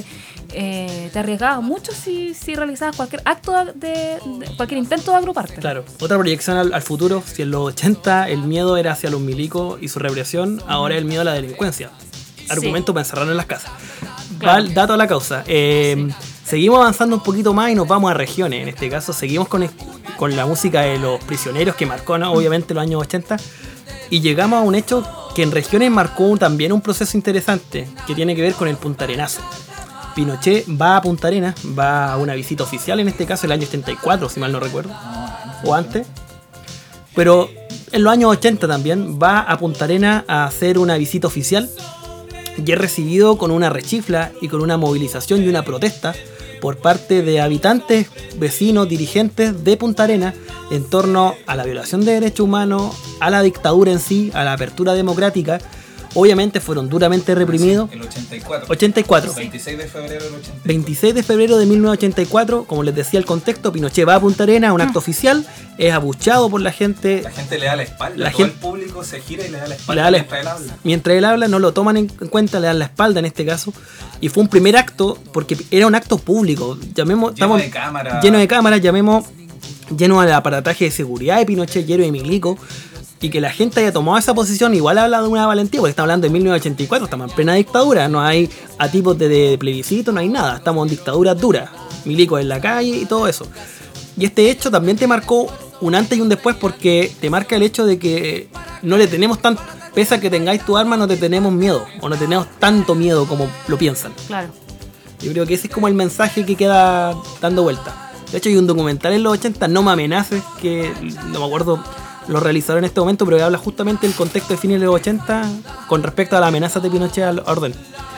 eh, te arriesgabas mucho si, si realizabas cualquier acto de, de cualquier intento de agruparte. Claro, otra proyección al, al futuro, si en los ochenta el miedo era hacia los milicos y su represión, ahora es el miedo a la delincuencia. Argumento Sí. para encerrarnos en las casas. Claro. Va el dato a la causa. Eh, Sí. Seguimos avanzando un poquito más y nos vamos a regiones. En este caso seguimos con, con la música de Los Prisioneros, que marcó, ¿no?, obviamente los años ochenta. Y llegamos a un hecho que en regiones marcó también un proceso interesante, que tiene que ver con el puntarenazo. Pinochet va a Punta Arenas, va a una visita oficial, en este caso el año ochenta y cuatro, si mal no recuerdo, o antes. Pero en los años ochenta también va a Punta Arenas a hacer una visita oficial y es recibido con una rechifla y con una movilización y una protesta por parte de habitantes, vecinos, dirigentes de Punta Arenas en torno a la violación de derechos humanos, a la dictadura en sí, a la apertura democrática. Obviamente fueron duramente reprimidos. El ochenta y cuatro. ochenta y cuatro. veintiséis de febrero del ochenta y cuatro. veintiséis de febrero de mil novecientos ochenta y cuatro, como les decía el contexto, Pinochet va a Punta Arenas a un acto oficial, es abuchado por la gente. La gente le da la espalda, la todo gente, el público se gira y le da la espalda le da la, mientras él habla. Mientras él habla, no lo toman en cuenta, le dan la espalda en este caso. Y fue un primer acto, porque era un acto público, llamemos, Lleno estamos, de cámaras. Lleno de cámaras, llamemos, lleno del aparataje de seguridad de Pinochet, lleno de milico. Y que la gente haya tomado esa posición igual habla de una valentía, porque estamos hablando de mil novecientos ochenta y cuatro, estamos en plena dictadura, no hay a tipos de, de plebiscito, no hay nada, estamos en dictadura dura, milicos en la calle y todo eso. Y este hecho también te marcó un antes y un después, porque te marca el hecho de que no le tenemos tan, pese a que tengáis tu arma, no te tenemos miedo, o no tenemos tanto miedo como lo piensan. Claro. Yo creo que ese es como el mensaje que queda dando vuelta. De hecho hay un documental en los ochenta, No me amenaces, que no me acuerdo lo realizaron en este momento, pero que habla justamente del contexto de fines de los ochenta con respecto a la amenaza de Pinochet al orden.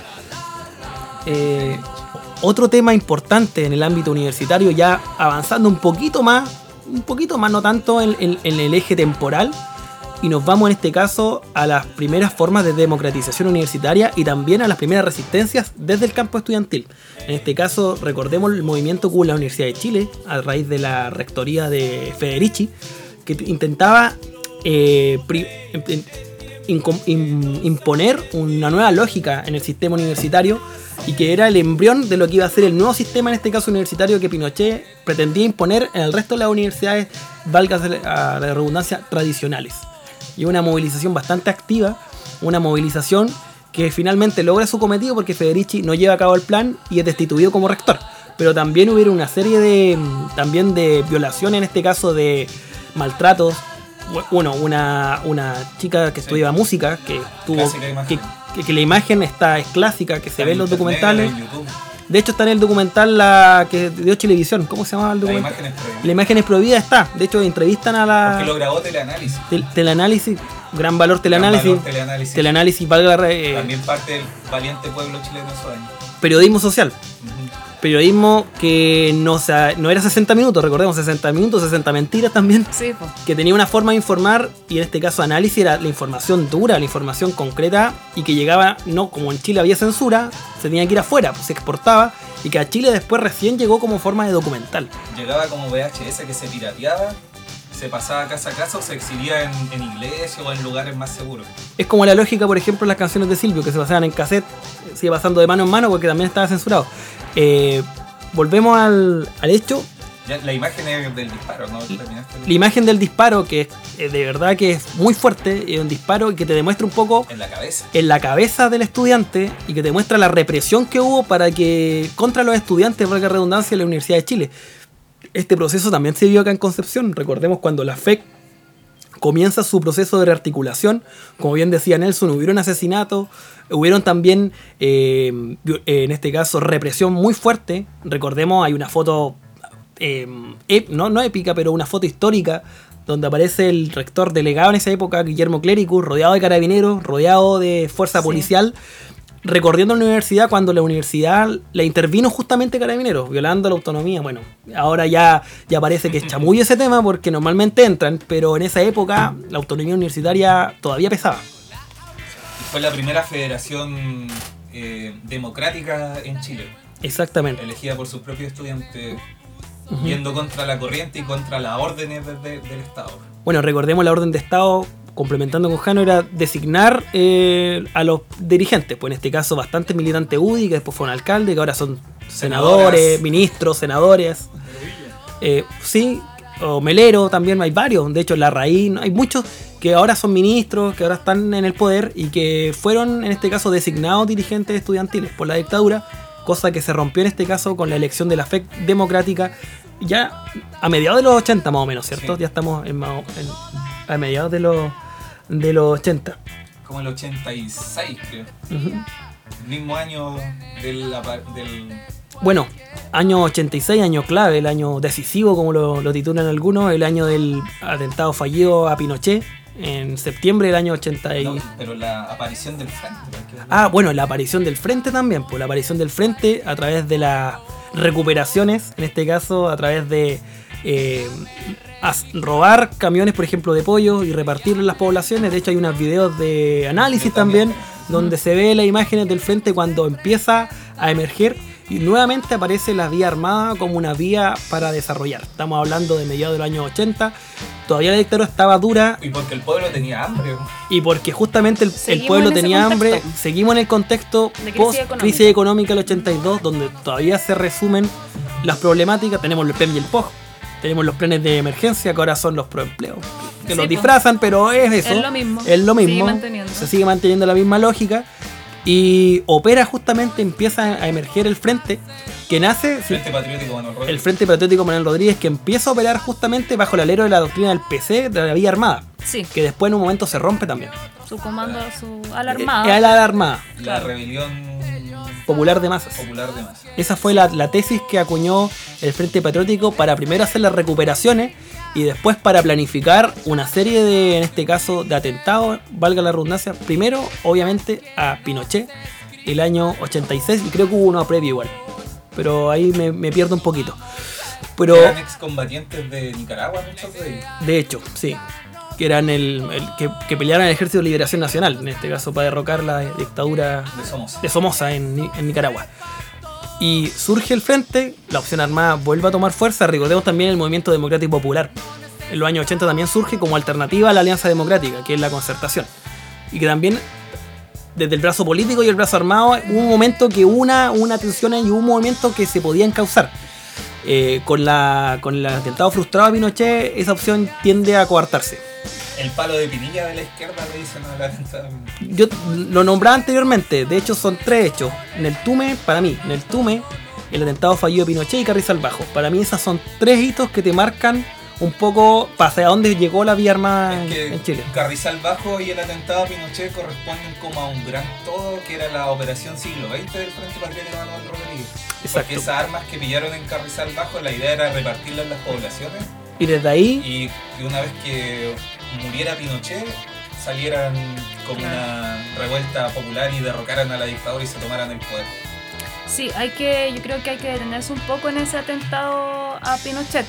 Eh, otro tema importante en el ámbito universitario, ya avanzando un poquito más, un poquito más, no tanto en, en, en el eje temporal, y nos vamos en este caso a las primeras formas de democratización universitaria y también a las primeras resistencias desde el campo estudiantil. En este caso, recordemos el movimiento que hubo en la Universidad de Chile a raíz de la rectoría de Federici, que intentaba eh, pri, in, in, imponer una nueva lógica en el sistema universitario y que era el embrión de lo que iba a ser el nuevo sistema, en este caso universitario, que Pinochet pretendía imponer en el resto de las universidades, valga a la redundancia, tradicionales. Y una movilización bastante activa, una movilización que finalmente logra su cometido porque Federici no lleva a cabo el plan y es destituido como rector. Pero también hubo una serie de, también de violaciones, en este caso de maltratos. Bueno, una, una chica que sí. estudiaba música, que tuvo que, que, que la imagen está es clásica, que se ve en los documentales. De hecho está en el documental la que dio Chilevisión. ¿Cómo se llama el documental? La imagen es prohibida. La imagen es prohibida está. De hecho entrevistan a la... Porque lo grabó Teleanálisis. Tel, teleanálisis, gran valor Teleanálisis. Gran valor teleanálisis. Teleanálisis valga la... Eh, También parte del valiente pueblo chileno en esos años. Periodismo social. Uh-huh. Periodismo que no, o sea, no era sesenta minutos, recordemos, sesenta minutos, sesenta mentiras también. Sí, pues. Que tenía una forma de informar, y en este caso análisis era la información dura, la información concreta, y que llegaba, no como en Chile había censura, se tenía que ir afuera, pues se exportaba, y que a Chile después recién llegó como forma de documental. Llegaba como V H S que se pirateaba, se pasaba casa a casa o se exhibía en, en iglesias o en lugares más seguros. Es como la lógica, por ejemplo, las canciones de Silvio, que se pasaban en cassette, sigue pasando de mano en mano porque también estaba censurado. Eh, volvemos al, al hecho. Ya, la imagen es del disparo, ¿no? La imagen del disparo, que es de verdad que es muy fuerte, es un disparo que te demuestra un poco en la cabeza en la cabeza del estudiante y que te muestra la represión que hubo para que contra los estudiantes, por la redundancia, en la Universidad de Chile. Este proceso también se vio acá en Concepción. Recordemos cuando la F E C comienza su proceso de rearticulación, como bien decía Nelson, hubieron asesinatos, hubieron también, eh, en este caso, represión muy fuerte. Recordemos, hay una foto, eh, ep, no, no épica, pero una foto histórica, donde aparece el rector delegado en esa época, Guillermo Cléricus, rodeado de carabineros, rodeado de fuerza sí. policial, recorriendo la universidad cuando la universidad la intervino justamente Carabineros, violando la autonomía. Bueno, ahora ya, ya parece que es chamullo ese tema porque normalmente entran, pero en esa época la autonomía universitaria todavía pesaba. Fue la primera federación eh, democrática en Chile. Exactamente. Elegida por sus propios estudiantes, uh-huh. yendo contra la corriente y contra las órdenes de, de, del Estado. Bueno, recordemos la orden de Estado, complementando con Jano, era designar eh, a los dirigentes, pues en este caso bastantes militantes U D I, que después fueron alcaldes, que ahora son senadores, Senadoras. ministros, senadores. Eh, sí, o Melero también, hay varios, de hecho Larraín, hay muchos que ahora son ministros, que ahora están en el poder y que fueron en este caso designados dirigentes estudiantiles por la dictadura cosa que se rompió en este caso con la elección de la F E C democrática ya a mediados de los ochenta más o menos, ¿cierto? Sí. Ya estamos en, en, a mediados de los, de los ochenta. Como el ochenta y seis, creo. Uh-huh. Mismo año del, del... Bueno, año ochenta y seis, año clave, el año decisivo, como lo, lo titulan algunos, el año del atentado fallido a Pinochet, en septiembre del año ochenta. Y... No, pero la aparición del frente. Ah, bueno, la aparición del frente también, pues la aparición del frente a través de las recuperaciones, en este caso a través de eh, robar camiones, por ejemplo, de pollo y repartirlos en las poblaciones. De hecho hay unos videos de análisis también, también, donde se ve las imágenes del frente cuando empieza a emerger. Y nuevamente aparece la vía armada como una vía para desarrollar. Estamos hablando de mediados del año ochenta. Todavía la dictadura estaba dura. Y porque el pueblo tenía hambre. Y porque justamente el, el pueblo tenía contexto. hambre. Seguimos en el contexto post-crisis económica del ochenta y dos, donde todavía se resumen las problemáticas. Tenemos el P E M y el P O G. Tenemos los planes de emergencia, que ahora son los proempleos. Que sí, los disfrazan, pues, pero es eso. Es lo mismo. Es lo mismo. Sigue se sigue manteniendo la misma lógica. Y opera justamente, empieza a emerger el frente que nace, Frente sí, Patriótico Manuel Rodríguez. El Frente Patriótico Manuel Rodríguez, que empieza a operar justamente bajo el alero de la doctrina del P C, de la vía armada, sí. que después en un momento se rompe también. Su comando, su ala armada. Eh, ala armada. La claro. rebelión popular de masas. Popular de masas. Esa fue la, la tesis que acuñó el Frente Patriótico para primero hacer las recuperaciones y después para planificar una serie de, en este caso, de atentados, valga la redundancia, primero, obviamente, a Pinochet, el año ochenta y seis, y creo que hubo uno previo igual, pero ahí me, me pierdo un poquito. Pero eran excombatientes de Nicaragua, muchos de ellos. De hecho, sí, que eran el, el que, que pelearon el Ejército de Liberación Nacional, en este caso para derrocar la dictadura de Somoza, de Somoza en, en Nicaragua. Y surge el frente, la opción armada vuelve a tomar fuerza. Recordemos también el movimiento democrático popular. En los años ochenta también surge como alternativa a la Alianza Democrática, que es la concertación. Y que también, desde el brazo político y el brazo armado, hubo un momento que una, una tensión y hubo un movimiento que se podía encauzar. Eh, con, la, con el atentado frustrado a Pinochet, esa opción tiende a coartarse. El palo de Pinilla de la izquierda, le dicen al atentado. Yo lo nombraba anteriormente, de hecho son tres hechos. En el Tume, para mí, en el Tume, el atentado fallido de Pinochet y Carrizal Bajo. Para mí esas son tres hitos que te marcan un poco hacia dónde llegó la vía armada es que en Chile. Carrizal Bajo y el atentado a Pinochet corresponden como a un gran todo, que era la operación siglo veinte del Frente Patriótico Manuel Rodríguez. Exacto. Porque esas armas que pillaron en Carrizal Bajo, la idea era repartirlas en las poblaciones. Y desde ahí... Y, y una vez que muriera Pinochet, salieran como una revuelta popular y derrocaran a la dictadura y se tomaran el poder. Sí, hay que, yo creo que hay que detenerse un poco en ese atentado a Pinochet.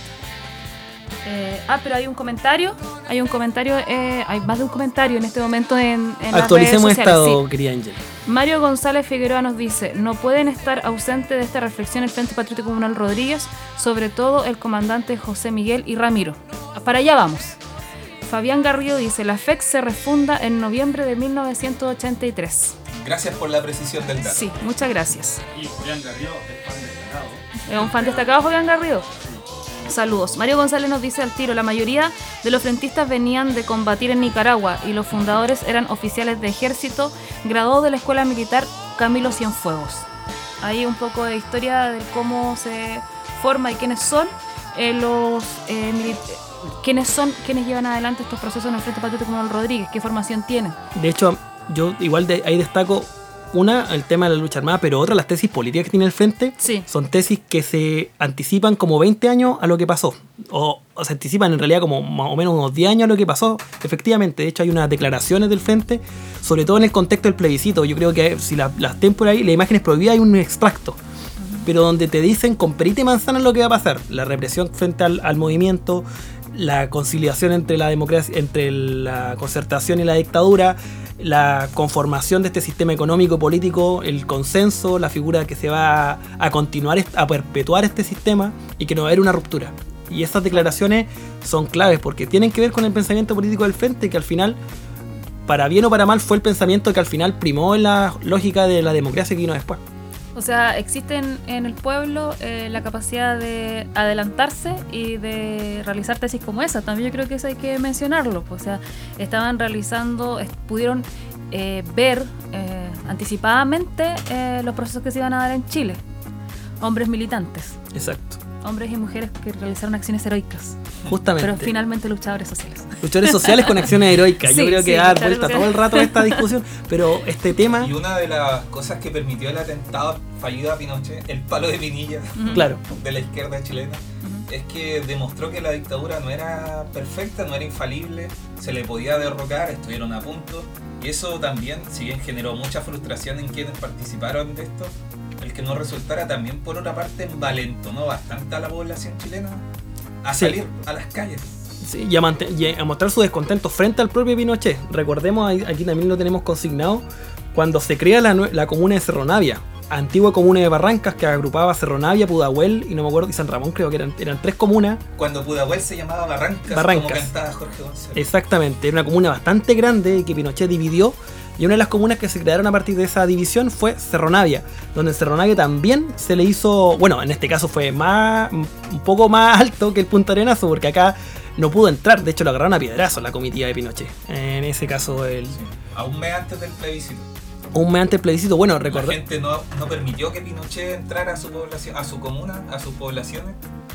Eh, ah, pero hay un comentario, hay un comentario, eh, hay más de un comentario en este momento en, en Actualicemos las redes sociales. estado, Sí. querida Ángel. Mario González Figueroa nos dice: no pueden estar ausentes de esta reflexión el Frente Patriótico Manuel Rodríguez, sobre todo el comandante José Miguel y Ramiro. Para allá vamos. Fabián Garrido dice: la F E C se refunda en noviembre de mil novecientos ochenta y tres. Gracias por la precisión del dato. Sí, muchas gracias. Y Julián Garrido es fan destacado. ¿Es un fan destacado, Fabián Garrido? Saludos. Mario González nos dice al tiro: la mayoría de los frentistas venían de combatir en Nicaragua y los fundadores eran oficiales de ejército graduados de la Escuela Militar Camilo Cienfuegos. Ahí un poco de historia de cómo se forma y quiénes son eh, los eh, militares. ¿Quiénes son, quiénes llevan adelante estos procesos en el Frente Patriótico Manuel Rodríguez? ¿Qué formación tienen? De hecho, yo igual de, ahí destaco una, el tema de la lucha armada, pero otra, las tesis políticas que tiene el Frente. Sí. Son tesis que se anticipan como veinte años a lo que pasó. O, o se anticipan en realidad como más o menos unos diez años a lo que pasó. Efectivamente, de hecho hay unas declaraciones del Frente, sobre todo en el contexto del plebiscito. Yo creo que si la, las ten por ahí, la imagen es prohibida, hay un extracto. Pero donde te dicen con perita y manzana lo que va a pasar. La represión frente al, al movimiento, la conciliación entre la democracia, entre la concertación y la dictadura, la conformación de este sistema económico y político, el consenso, la figura que se va a, a continuar, a perpetuar este sistema y que no va a haber una ruptura. Y esas declaraciones son claves porque tienen que ver con el pensamiento político del Frente, que al final, para bien o para mal, fue el pensamiento que al final primó en la lógica de la democracia que vino después. O sea, existe en, en el pueblo eh, la capacidad de adelantarse y de realizar tesis como esa. También yo creo que eso hay que mencionarlo. Pues, o sea, estaban realizando, pudieron eh, ver, eh, anticipadamente eh, los procesos que se iban a dar en Chile. Hombres militantes. Exacto. Hombres y mujeres que realizaron acciones heroicas. Justamente. Pero finalmente luchadores sociales. Luchadores sociales con acciones heroicas. Sí, Yo creo que sí, va a dar luchadores vuelta sociales. todo el rato esta discusión, pero este tema, Y una de las cosas que permitió el atentado fallido a Pinochet, el palo de Pinilla Ujú. claro, de la izquierda chilena, Ujú. es que demostró que la dictadura no era perfecta, no era infalible, se le podía derrocar, estuvieron a punto. Y eso también, si bien generó mucha frustración en quienes participaron de esto, el que no resultara también, por otra parte, envalentonó bastante a la población chilena a Sí. salir a las calles. sí, y, a mante- y a mostrar su descontento frente al propio Pinochet. Recordemos, ahí- aquí también lo tenemos consignado, cuando se crea la, nue- la comuna de Cerro Navia, antigua comuna de Barrancas que agrupaba Cerro Navia, Pudahuel y no me acuerdo, y San Ramón, creo que eran, eran tres comunas. Cuando Pudahuel se llamaba Barrancas, Barrancas. como cantaba Jorge González. Exactamente, era una comuna bastante grande que Pinochet dividió. Y una de las comunas que se crearon a partir de esa división fue Cerro Navia, donde en Cerro Navia también se le hizo, bueno, en este caso fue más un poco más alto que el Punta Arenazo, porque acá no pudo entrar, de hecho lo agarraron a piedrazo la comitiva de Pinochet. En ese caso, el, Sí, a un mes antes del plebiscito. un mes antes del plebiscito, bueno, La recordé. gente no, no permitió que Pinochet entrara a su población, a su comuna, a sus poblaciones,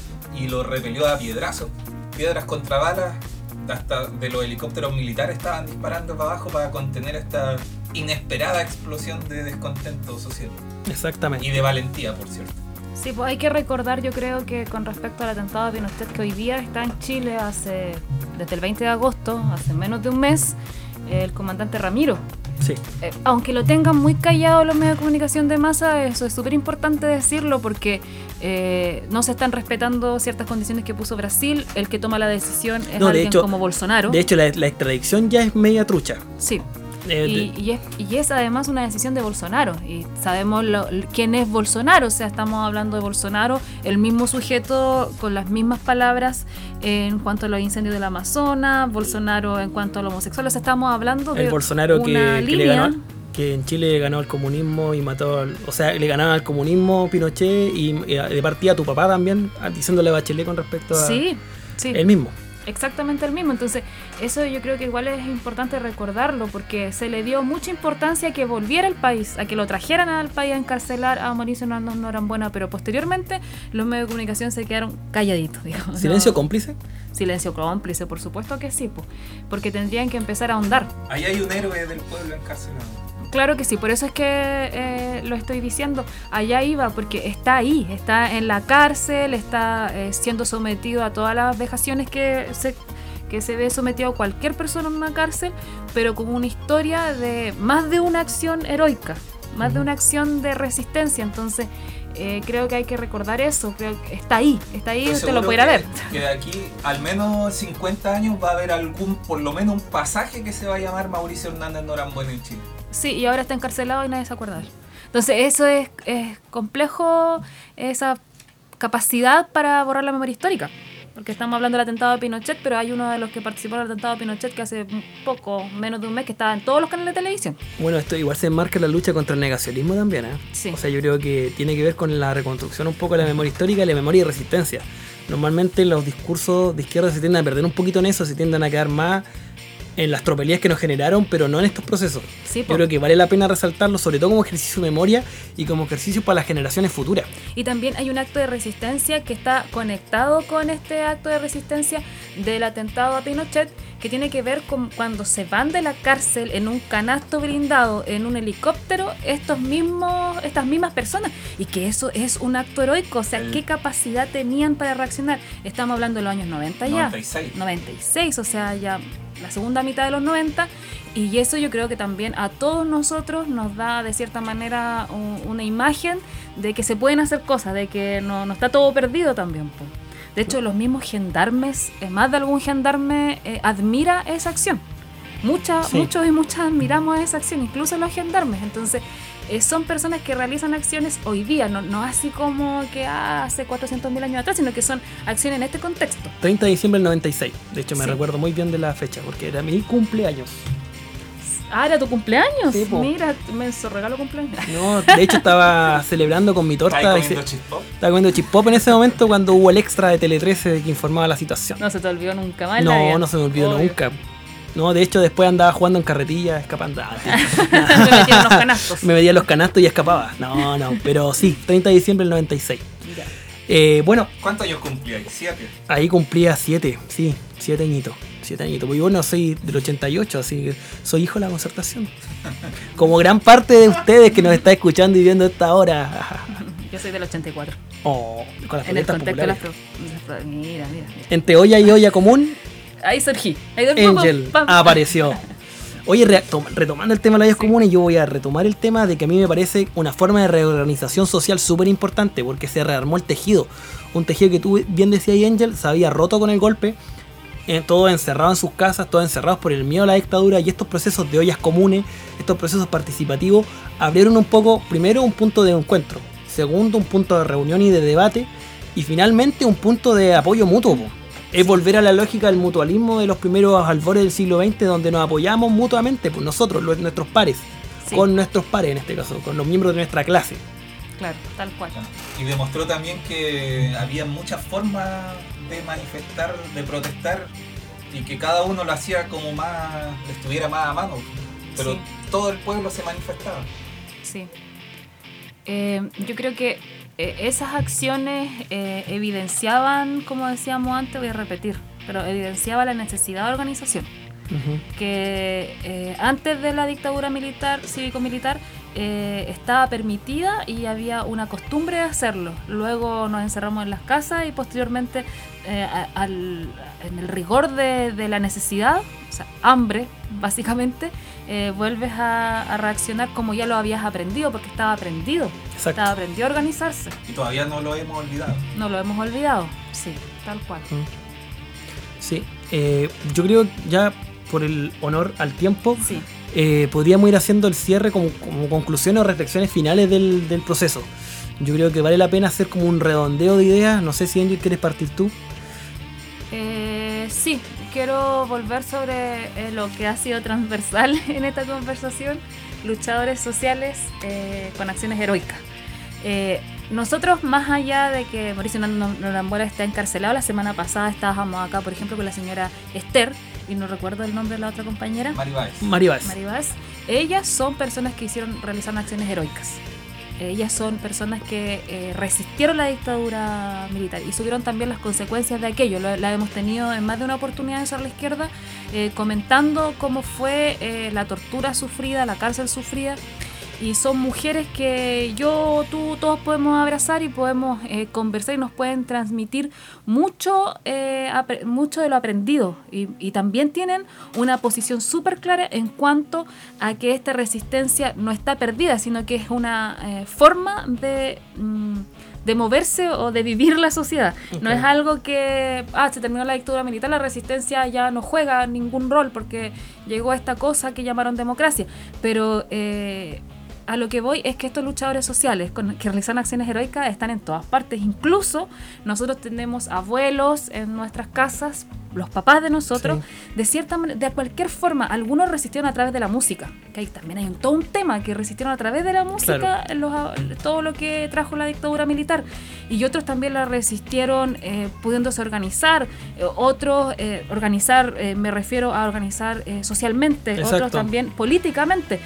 y lo repelió a piedrazos, piedras contra balas. Hasta de los helicópteros militares estaban disparando para abajo para contener esta inesperada explosión de descontento social Exactamente. y de valentía, por cierto. Sí, pues hay que recordar, yo creo que con respecto al atentado de Pinochet, que hoy día está en Chile hace desde el veinte de agosto, hace menos de un mes, el comandante Ramiro. Sí, Eh, aunque lo tengan muy callado los medios de comunicación de masa, eso es súper importante decirlo porque eh, no se están respetando ciertas condiciones que puso Brasil. El que toma la decisión es No, de alguien hecho- como Bolsonaro. de hecho la, la extradición ya es media trucha. Sí. Eh, Y, de- y es, y es además una decisión de Bolsonaro. Y sabemos lo- quién es Bolsonaro. O sea, estamos hablando de Bolsonaro, el mismo sujeto con las mismas palabras en cuanto a los incendios del Amazonas, Bolsonaro en cuanto a los homosexuales. O sea, estamos hablando de el Bolsonaro que, una que le línea. ganó, que en Chile ganó al comunismo y mató al, o sea, le ganaron al comunismo Pinochet y, y de partida a tu papá también, diciéndole a Bachelet con respecto a Sí, sí. él mismo. Exactamente el mismo. Entonces, eso yo creo que igual es importante recordarlo porque se le dio mucha importancia a que volviera al país, a que lo trajeran al país a encarcelar a Mauricio Hernández Norambuena, pero posteriormente los medios de comunicación se quedaron calladitos, digamos. ¿Silencio No, cómplice? silencio cómplice, por supuesto que sí, po, porque tendrían que empezar a ahondar. Ahí hay un héroe del pueblo encarcelado. Claro que sí, por eso es que eh, lo estoy diciendo. Allá iba, porque está ahí, está en la cárcel, está eh, siendo sometido a todas las vejaciones que se, que se ve sometido cualquier persona en una cárcel, pero como una historia de más de una acción heroica, más de una acción de resistencia. Entonces, eh, creo que hay que recordar eso. Creo que está ahí, está ahí, Estoy usted lo seguro puede ir a ver. que- Que de aquí al menos cincuenta años va a haber algún, por lo menos un pasaje que se va a llamar Mauricio Hernández Norambuena en Chile. Sí, y ahora está encarcelado y nadie se acuerda de él. Entonces, eso es, es complejo, esa capacidad para borrar la memoria histórica. Porque estamos hablando del atentado de Pinochet, pero hay uno de los que participó en el atentado de Pinochet que hace un poco, menos de un mes, que estaba en todos los canales de televisión. Bueno, esto igual se enmarca en la lucha contra el negacionismo también, ¿eh? Sí. O sea, yo creo que tiene que ver con la reconstrucción un poco de la memoria histórica y la memoria de resistencia. Normalmente los discursos de izquierda se tienden a perder un poquito en eso, se tienden a quedar más en las tropelías que nos generaron, pero no en estos procesos. Sí, po. Yo creo que vale la pena resaltarlo, sobre todo como ejercicio de memoria y como ejercicio para las generaciones futuras. Y también hay un acto de resistencia que está conectado con este acto de resistencia del atentado a Pinochet, que tiene que ver con cuando se van de la cárcel en un canasto blindado, en un helicóptero, estos mismos, estas mismas personas, y que eso es un acto heroico. O sea, El- ¿qué capacidad tenían para reaccionar? Estamos hablando de los años noventa ya. noventa y seis. noventa y seis, o sea, ya la segunda mitad de los noventa, y eso yo creo que también a todos nosotros nos da de cierta manera un- una imagen de que se pueden hacer cosas, de que no, no está todo perdido también, po. De hecho, los mismos gendarmes, eh, más de algún gendarme eh, admira esa acción. Mucha, Sí. Muchos y muchas admiramos esa acción, incluso los gendarmes. Entonces, eh, son personas que realizan acciones hoy día, no, no así como que ah, hace cuatrocientos mil años atrás, sino que son acciones en este contexto. treinta de diciembre del noventa y seis. De hecho, me Sí. recuerdo muy bien de la fecha, porque era mi cumpleaños. Ah, ¿era tu cumpleaños? Sí, po. Mira, me hizo regalo cumpleaños. No, de hecho estaba celebrando con mi torta. ¿Estás y se- comiendo chispop? Estaba comiendo chip pop en ese momento cuando hubo el extra de Tele trece que informaba la situación. No se te olvidó nunca más en la No, vida. no se me olvidó Obvio. nunca. No, de hecho después andaba jugando en carretilla, escapando. Ah, sí. Me metía en los canastos. Me metía en los canastos y escapaba. No, no, pero sí, treinta de diciembre del noventa y seis. Mira. Eh, bueno, ¿Cuántos años cumplía ahí? ¿Siete? ahí cumplía siete, sí, siete añitos. Siete añitos. Porque yo no soy del ochenta y ocho, así que soy hijo de la Concertación. Como gran parte de ustedes que nos está escuchando y viendo esta hora. Yo soy del ochenta y cuatro. Oh, con las En el folletas contexto de las... populares. pro- las- Mira, mira, mira. Entre olla y olla común, Ahí surgí. Ahí del Angel pam, pam. apareció. Oye, re- tom- retomando el tema de las ollas comunes, yo voy a retomar el tema de que a mí me parece una forma de reorganización social súper importante, porque se rearmó el tejido. Un tejido que tú bien decías, Angel, se había roto con el golpe, eh, todos encerrados en sus casas, todos encerrados por el miedo a la dictadura, y estos procesos de ollas comunes, estos procesos participativos, abrieron un poco, primero, un punto de encuentro, segundo, un punto de reunión y de debate, y finalmente un punto de apoyo mutuo, po. Es volver a la lógica del mutualismo de los primeros albores del siglo veinte, donde nos apoyamos mutuamente, pues nosotros, los- nuestros pares, Sí. con nuestros pares en este caso, con los miembros de nuestra clase. Claro, tal cual. Y demostró también que había muchas formas de manifestar, de protestar, y que cada uno lo hacía como más, le estuviera más a mano. Pero Sí. todo el pueblo se manifestaba. Sí. Eh, yo creo que eh, esas acciones eh, evidenciaban, como decíamos antes, voy a repetir, pero evidenciaba la necesidad de organización. Ujú. Que eh, antes de la dictadura militar, cívico-militar, eh, estaba permitida y había una costumbre de hacerlo. Luego nos encerramos en las casas y posteriormente, eh, a- al, en el rigor de, de la necesidad, o sea, hambre, básicamente, eh, vuelves a, a reaccionar como ya lo habías aprendido, porque estaba aprendido. Exacto. Estaba aprendido a organizarse. Y todavía no lo hemos olvidado. No lo hemos olvidado. Sí, tal cual. Sí, eh, yo creo ya por el honor al tiempo, Sí. eh, podríamos ir haciendo el cierre como, como conclusiones o reflexiones finales del, del proceso. Yo creo que vale la pena hacer como un redondeo de ideas. No sé si Angel quieres partir tú. Eh, sí, quiero volver sobre eh, lo que ha sido transversal en esta conversación, luchadores sociales eh, con acciones heroicas. Eh, nosotros, más allá de que Mauricio Norambuena está encarcelado, la semana pasada estábamos acá, por ejemplo, con la señora Esther, y no recuerdo el nombre de la otra compañera, Mari Báez. Maribás. Maribás. Ellas son personas que hicieron, realizaron acciones heroicas. Ellas son personas que eh, resistieron la dictadura militar y supieron también las consecuencias de aquello. Lo, la hemos tenido en más de una oportunidad en Cerro la Izquierda, eh, comentando cómo fue eh, la tortura sufrida, la cárcel sufrida. Y son mujeres que yo, tú, todos podemos abrazar y podemos eh, conversar y nos pueden transmitir mucho, eh, apre- mucho de lo aprendido. Y, y también tienen una posición súper clara en cuanto a que esta resistencia no está perdida, sino que es una eh, forma de, mm, de moverse o de vivir la sociedad. No Ok. es algo que, ah, se terminó la dictadura militar, la resistencia ya no juega ningún rol porque llegó a esta cosa que llamaron democracia. Pero... Eh, a lo que voy es que estos luchadores sociales con- que realizan acciones heroicas están en todas partes. Incluso nosotros tenemos abuelos en nuestras casas, los papás de nosotros, de cierta manera, de cualquier forma. Algunos resistieron a través de la música, que ahí también hay un, todo un tema que resistieron a través de la música, Claro. en los a- todo lo que trajo la dictadura militar. Y otros también la resistieron eh, pudiéndose organizar. Eh, otros, eh, organizar, eh, me refiero a organizar eh, socialmente, Exacto. otros también políticamente.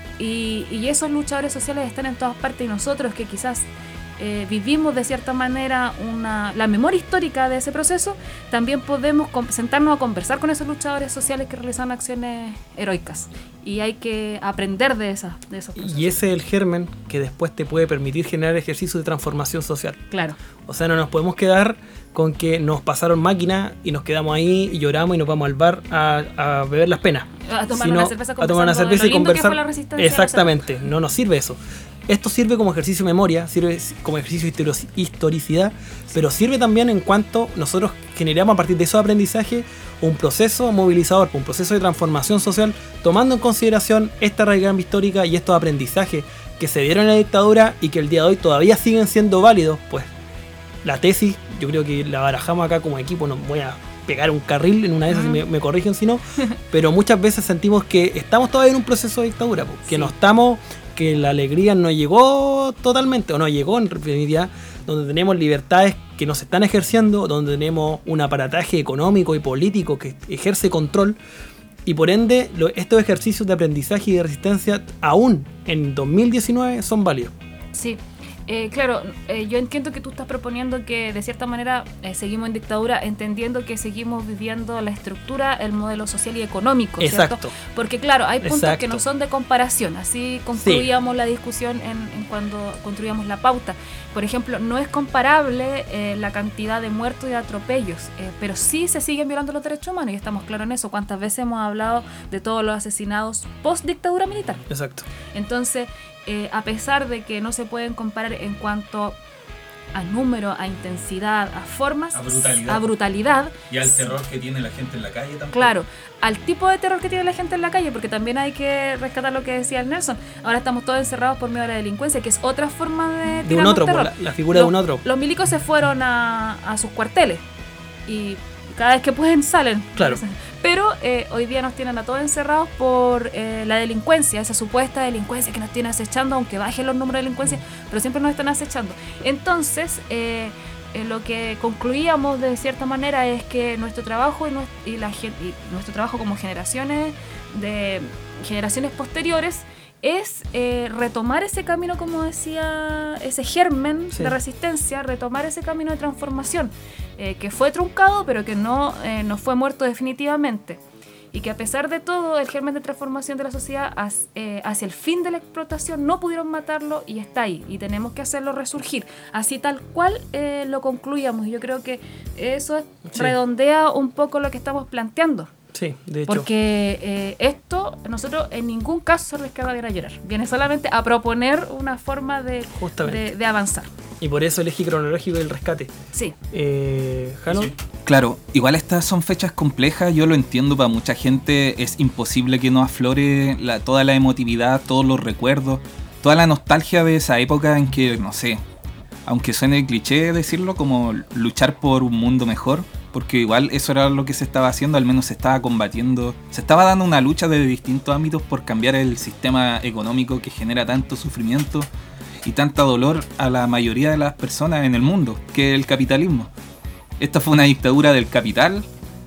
Y, y esos luchadores sociales están en todas partes y nosotros que quizás eh, vivimos de cierta manera una, la memoria histórica de ese proceso, también podemos com- sentarnos a conversar con esos luchadores sociales que realizan acciones heroicas. Y hay que aprender de, esas, de esos procesos. Y ese es el germen que después te puede permitir generar ejercicios de transformación social. Claro, O sea, no nos podemos quedar con que nos pasaron máquina y nos quedamos ahí y lloramos y nos vamos al bar a, a beber las penas. a tomar Sino una cerveza, a tomar una conversando de cerveza lo y lindo que conversar. fue la resistencia. Exactamente, no nos sirve eso. Esto sirve como ejercicio de memoria, sirve como ejercicio de histori- historicidad, pero sirve también en cuanto nosotros generamos a partir de esos aprendizajes un proceso movilizador, un proceso de transformación social, tomando en consideración esta radical histórica y estos aprendizajes que se dieron en la dictadura y que el día de hoy todavía siguen siendo válidos. Pues la tesis, yo creo que la barajamos acá como equipo, no voy a pegar un carril en una de esas, si me, me corrigen si no, pero muchas veces sentimos que estamos todavía en un proceso de dictadura, pues, que Sí. no estamos, que la alegría no llegó totalmente, o no llegó en realidad, donde tenemos libertades que nos están ejerciendo, donde tenemos un aparataje económico y político que ejerce control, Y por ende, lo, estos ejercicios de aprendizaje y de resistencia, aún en dos mil diecinueve, son válidos. Sí. Eh, claro, eh, yo entiendo que tú estás proponiendo que de cierta manera eh, seguimos en dictadura, entendiendo que seguimos viviendo la estructura, el modelo social y económico, Exacto. ¿cierto? Porque claro, hay puntos Exacto. que no son de comparación, así concluíamos sí. la discusión en, en cuando construíamos la pauta. Por ejemplo, no es comparable eh, la cantidad de muertos y de atropellos, eh, pero sí se siguen violando los derechos humanos y estamos claros en eso. ¿Cuántas veces hemos hablado de todos los asesinados post-dictadura militar? Exacto. Entonces, Eh, a pesar de que no se pueden comparar en cuanto a número, a intensidad, a formas, a brutalidad, a brutalidad y al terror que tiene la gente en la calle también. Claro, al tipo de terror que tiene la gente en la calle, porque también hay que rescatar lo que decía el Nelson. Ahora estamos todos encerrados por miedo a la delincuencia, que es otra forma de de un otro, terror. La, la figura los, de un otro. Los milicos se fueron a, a sus cuarteles y cada vez que pueden salen. Claro. Pero eh, hoy día nos tienen a todos encerrados por eh, la delincuencia, esa supuesta delincuencia que nos tiene acechando, aunque bajen los números de delincuencia, pero siempre nos están acechando. Entonces, eh, eh, lo que concluíamos de cierta manera es que nuestro trabajo y, nuestro, y, la, y nuestro trabajo como generaciones de generaciones posteriores es eh, retomar ese camino, como decía, ese germen sí. de resistencia, retomar ese camino de transformación, eh, que fue truncado, pero que no, eh, no fue muerto definitivamente. Y que a pesar de todo, el germen de transformación de la sociedad hacia, eh, hacia el fin de la explotación no pudieron matarlo y está ahí. Y tenemos que hacerlo resurgir. Así tal cual eh, lo concluíamos. Y yo creo que eso sí. redondea un poco lo que estamos planteando. Sí, de hecho. Porque eh, esto, nosotros en ningún caso Cerro La Izquierda viene a llorar. Viene solamente a proponer una forma de, de, de avanzar. Y por eso el eje cronológico del rescate. Sí. Eh, ¿Jano? Sí. Claro, igual estas son fechas complejas, yo lo entiendo, para mucha gente es imposible que no aflore la, toda la emotividad, todos los recuerdos, toda la nostalgia de esa época en que, no sé, aunque suene cliché decirlo, como luchar por un mundo mejor, porque igual eso era lo que se estaba haciendo, al menos se estaba combatiendo, se estaba dando una lucha de distintos ámbitos por cambiar el sistema económico que genera tanto sufrimiento y tanta dolor a la mayoría de las personas en el mundo, que es el capitalismo. Esta fue una dictadura del capital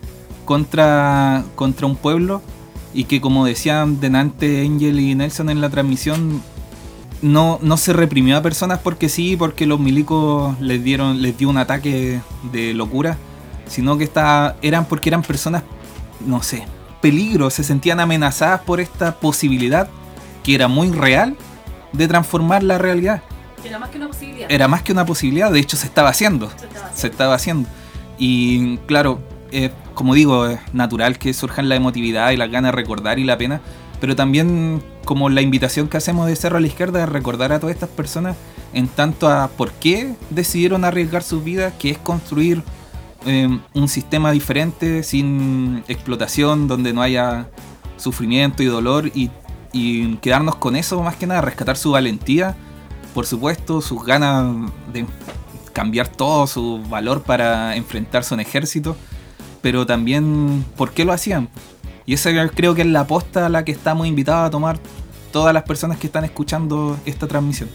contra, contra un pueblo, y que, como decían delante Angel y Nelson en la transmisión, no, no se reprimió a personas porque sí, porque los milicos les dieron, les dio un ataque de locura, sino que está, eran porque eran personas, no sé, peligro, se sentían amenazadas por esta posibilidad que era muy real de transformar la realidad. Era más que una posibilidad. Era más que una posibilidad, de hecho se estaba haciendo. Se estaba haciendo. Se estaba haciendo. Y claro, eh, como digo, es natural que surjan la emotividad y las ganas de recordar y la pena, pero también como la invitación que hacemos de Cerro a la Izquierda es recordar a todas estas personas en tanto a por qué decidieron arriesgar sus vidas, que es construir eh, un sistema diferente, sin explotación, donde no haya sufrimiento y dolor, y, y quedarnos con eso, más que nada, rescatar su valentía, por supuesto, sus ganas de cambiar todo su valor para enfrentarse a un ejército, pero también por qué lo hacían. Y esa creo que es la posta a la que estamos invitados a tomar todas las personas que están escuchando esta transmisión.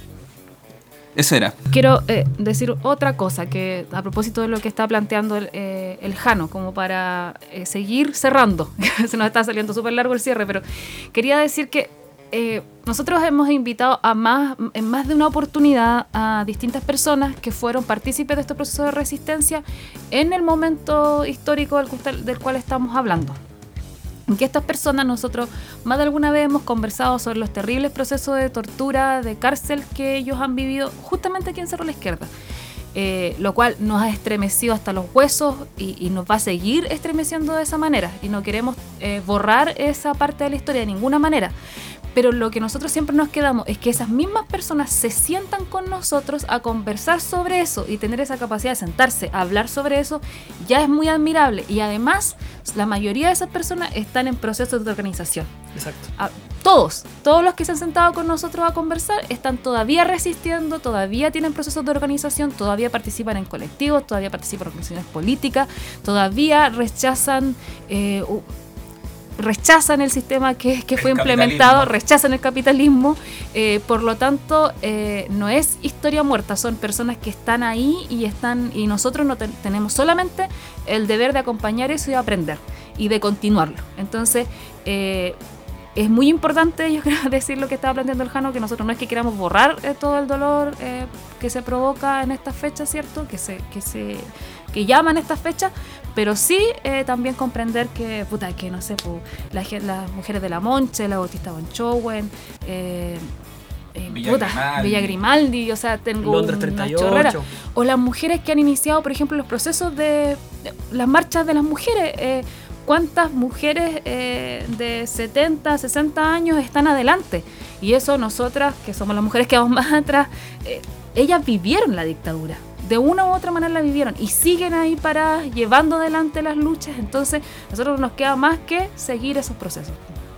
Eso era. Quiero eh, decir otra cosa, que a propósito de lo que está planteando el, eh, el Jano, como para eh, seguir cerrando. Se nos está saliendo súper largo el cierre, pero quería decir que eh, nosotros hemos invitado a más, en más de una oportunidad a distintas personas que fueron partícipes de este proceso de resistencia en el momento histórico del, del cual estamos hablando. En que estas personas, nosotros más de alguna vez hemos conversado sobre los terribles procesos de tortura, de cárcel que ellos han vivido justamente aquí en Cerro La Izquierda, eh, lo cual nos ha estremecido hasta los huesos y, y nos va a seguir estremeciendo de esa manera, y no queremos eh, borrar esa parte de la historia de ninguna manera. Pero lo que nosotros siempre nos quedamos es que esas mismas personas se sientan con nosotros a conversar sobre eso, y tener esa capacidad de sentarse a hablar sobre eso ya es muy admirable. Y además, la mayoría de esas personas están en procesos de organización. Exacto. A, todos, todos los que se han sentado con nosotros a conversar están todavía resistiendo, todavía tienen procesos de organización, todavía participan en colectivos, todavía participan en organizaciones políticas, todavía rechazan... Eh, rechazan el sistema que, que fue el implementado, rechazan el capitalismo, eh, por lo tanto eh, no es historia muerta, son personas que están ahí y están, y nosotros no te, tenemos solamente el deber de acompañar eso y aprender. y de continuarlo. Entonces, eh, es muy importante, yo creo, decir lo que estaba planteando el Jano, que nosotros no es que queramos borrar eh, todo el dolor eh, que se provoca en estas fechas, ¿cierto? Que se, que se que llaman estas fechas, pero sí eh, también comprender que, puta, que no sé, pues, la, las mujeres de la Monche, la Bautista Bonchowen, eh, eh, Villa puta, Grimaldi. Villa Grimaldi, o sea, tengo Londres una treinta y ocho. chorrera. O las mujeres que han iniciado, por ejemplo, los procesos de, de las marchas de las mujeres. Eh, ¿Cuántas mujeres eh, de setenta, sesenta años están adelante? Y eso nosotras, que somos las mujeres que vamos más atrás, eh, ellas vivieron la dictadura. De una u otra manera la vivieron y siguen ahí paradas, llevando adelante las luchas. Entonces, a nosotros no nos queda más que seguir esos procesos.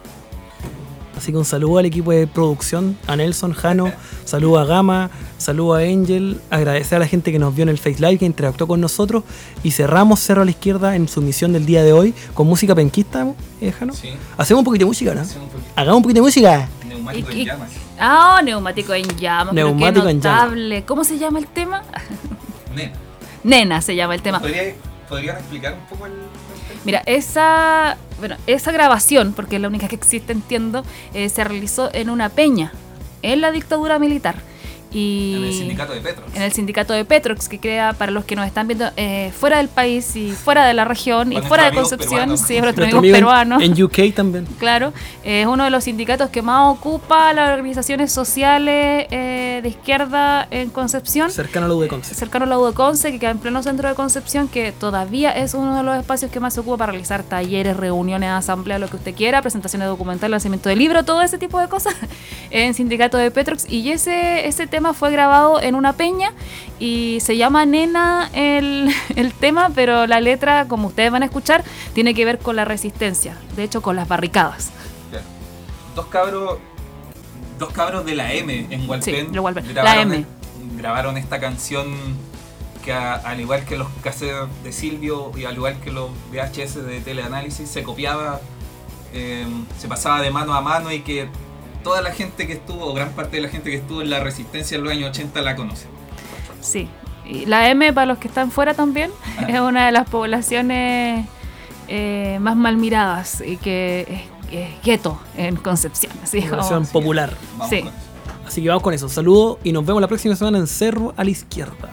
Así que un saludo al equipo de producción, a Nelson, Jano, saludo a Gama, saludo a Angel, agradecer a la gente que nos vio en el Face Live, que interactuó con nosotros, y cerramos Cerro a la Izquierda en su misión del día de hoy con música penquista, ¿eh, Jano? Sí. Hacemos un poquito de música, ¿no? Hacemos un poquito. Hagamos un poquito de música. Neumático Y- y- en llamas. Ah, neumático en llamas. pero Neumático qué en llamas. notable. ¿Cómo se llama el tema? Nena. Nena se llama el tema. ¿Podría- ¿Podrían explicar un poco el, el tema? Mira, esa, bueno, esa grabación, porque es la única que existe, entiendo, eh, se realizó en una peña, en la dictadura militar. Y En el sindicato de Petro. en el sindicato de Petrox, que crea, para los que nos están viendo eh, fuera del país y fuera de la región y Para fuera de nuestros amigos Concepción, peruanos. sí, para nuestros Nuestro amigos amigo peruanos. en, en U K también. Claro, eh, es uno de los sindicatos que más ocupa las organizaciones sociales eh, de izquierda en Concepción, Cercano a la U de Conce. cercano a la U de Conce, que queda en pleno centro de Concepción, que todavía es uno de los espacios que más se ocupa para realizar talleres, reuniones, asambleas, lo que usted quiera, presentaciones documentales, lanzamiento de libros, todo ese tipo de cosas en sindicato de Petrox. Y ese, ese tema fue grabado en una peña y se llama Nena el, el tema, pero la letra, como ustedes van a escuchar, tiene que ver con la resistencia, de hecho con las barricadas. Claro. Dos cabros, dos cabros de la M en Hualpén. Sí, de Hualpén. grabaron, La M. grabaron esta canción que a- al igual que los cassettes de Silvio y al igual que los V H S de teleanálisis se copiaba, eh, se pasaba de mano a mano y que toda la gente que estuvo, o gran parte de la gente que estuvo en la resistencia en los años ochenta la conoce. Sí, y la M, para los que están fuera también, Ah. es una de las poblaciones eh, más mal miradas y que es, es gueto en Concepción. Así como- Población popular. Vamos Sí. con eso. Así que vamos con eso. Saludos y nos vemos la próxima semana en Cerro a la Izquierda.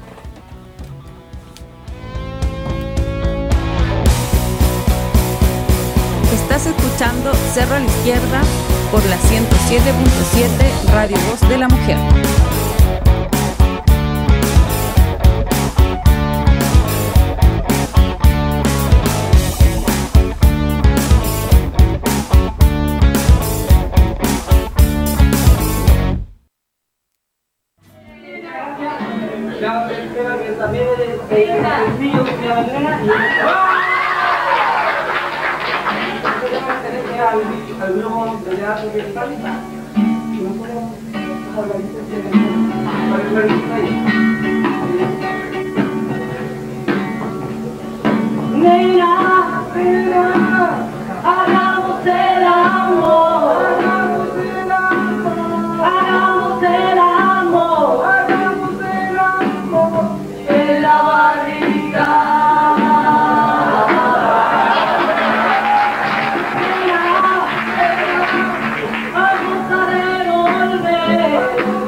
Estás escuchando Cerro a la Izquierda por la ciento siete punto siete Radio Voz de la Mujer. Nena, nena, hagamos el amor, hagamos el amor, hagamos el amor, hagamos el amor en la barriga. Nena, vamos a revolver,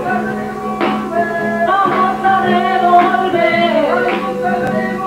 vamos a revolver, vamos a revolver.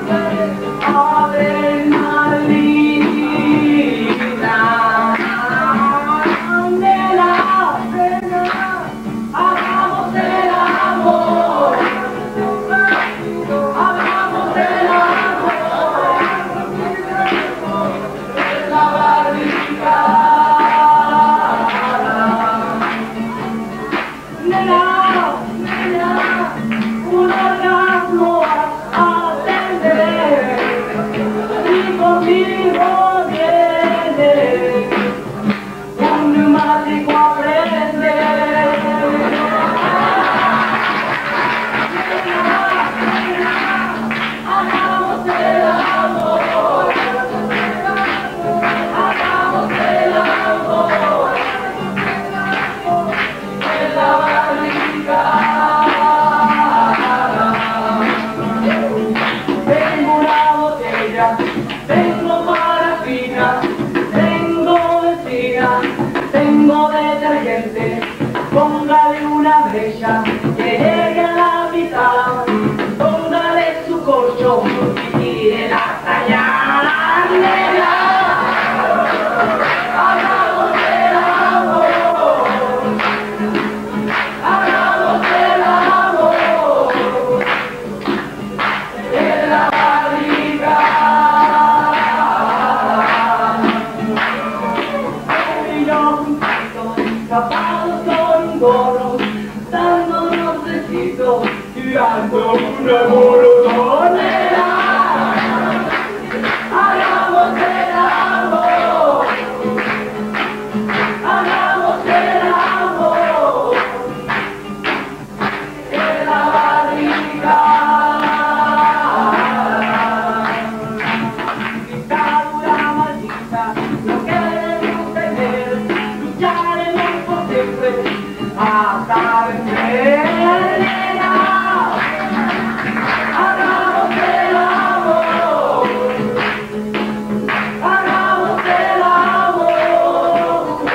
Un orgasmo a atender. Y conmigo viene un neumático a prender. Hagamos el amor, hagamos el tengo detergente, póngale una brecha que llegue a la mitad, póngale su corcho y tire la talla. Hagamos el amor, hagamos el amor en la barriga. Y yo juntito, tapados con un gorro, dándonos besitos y dando una morotonera. Hagamos el amor, hagamos el amor en la barriga. Dictadura maldita, no queremos tener, lucharemos por siempre hasta vencer. Hagamos el amor, hagamos el amor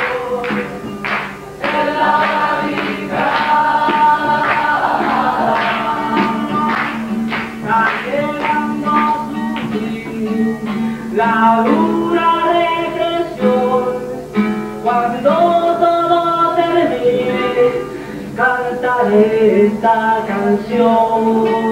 en la barriga. Está llegando a su fin la dura represión. Cuando todo termine, cantaré esta canción.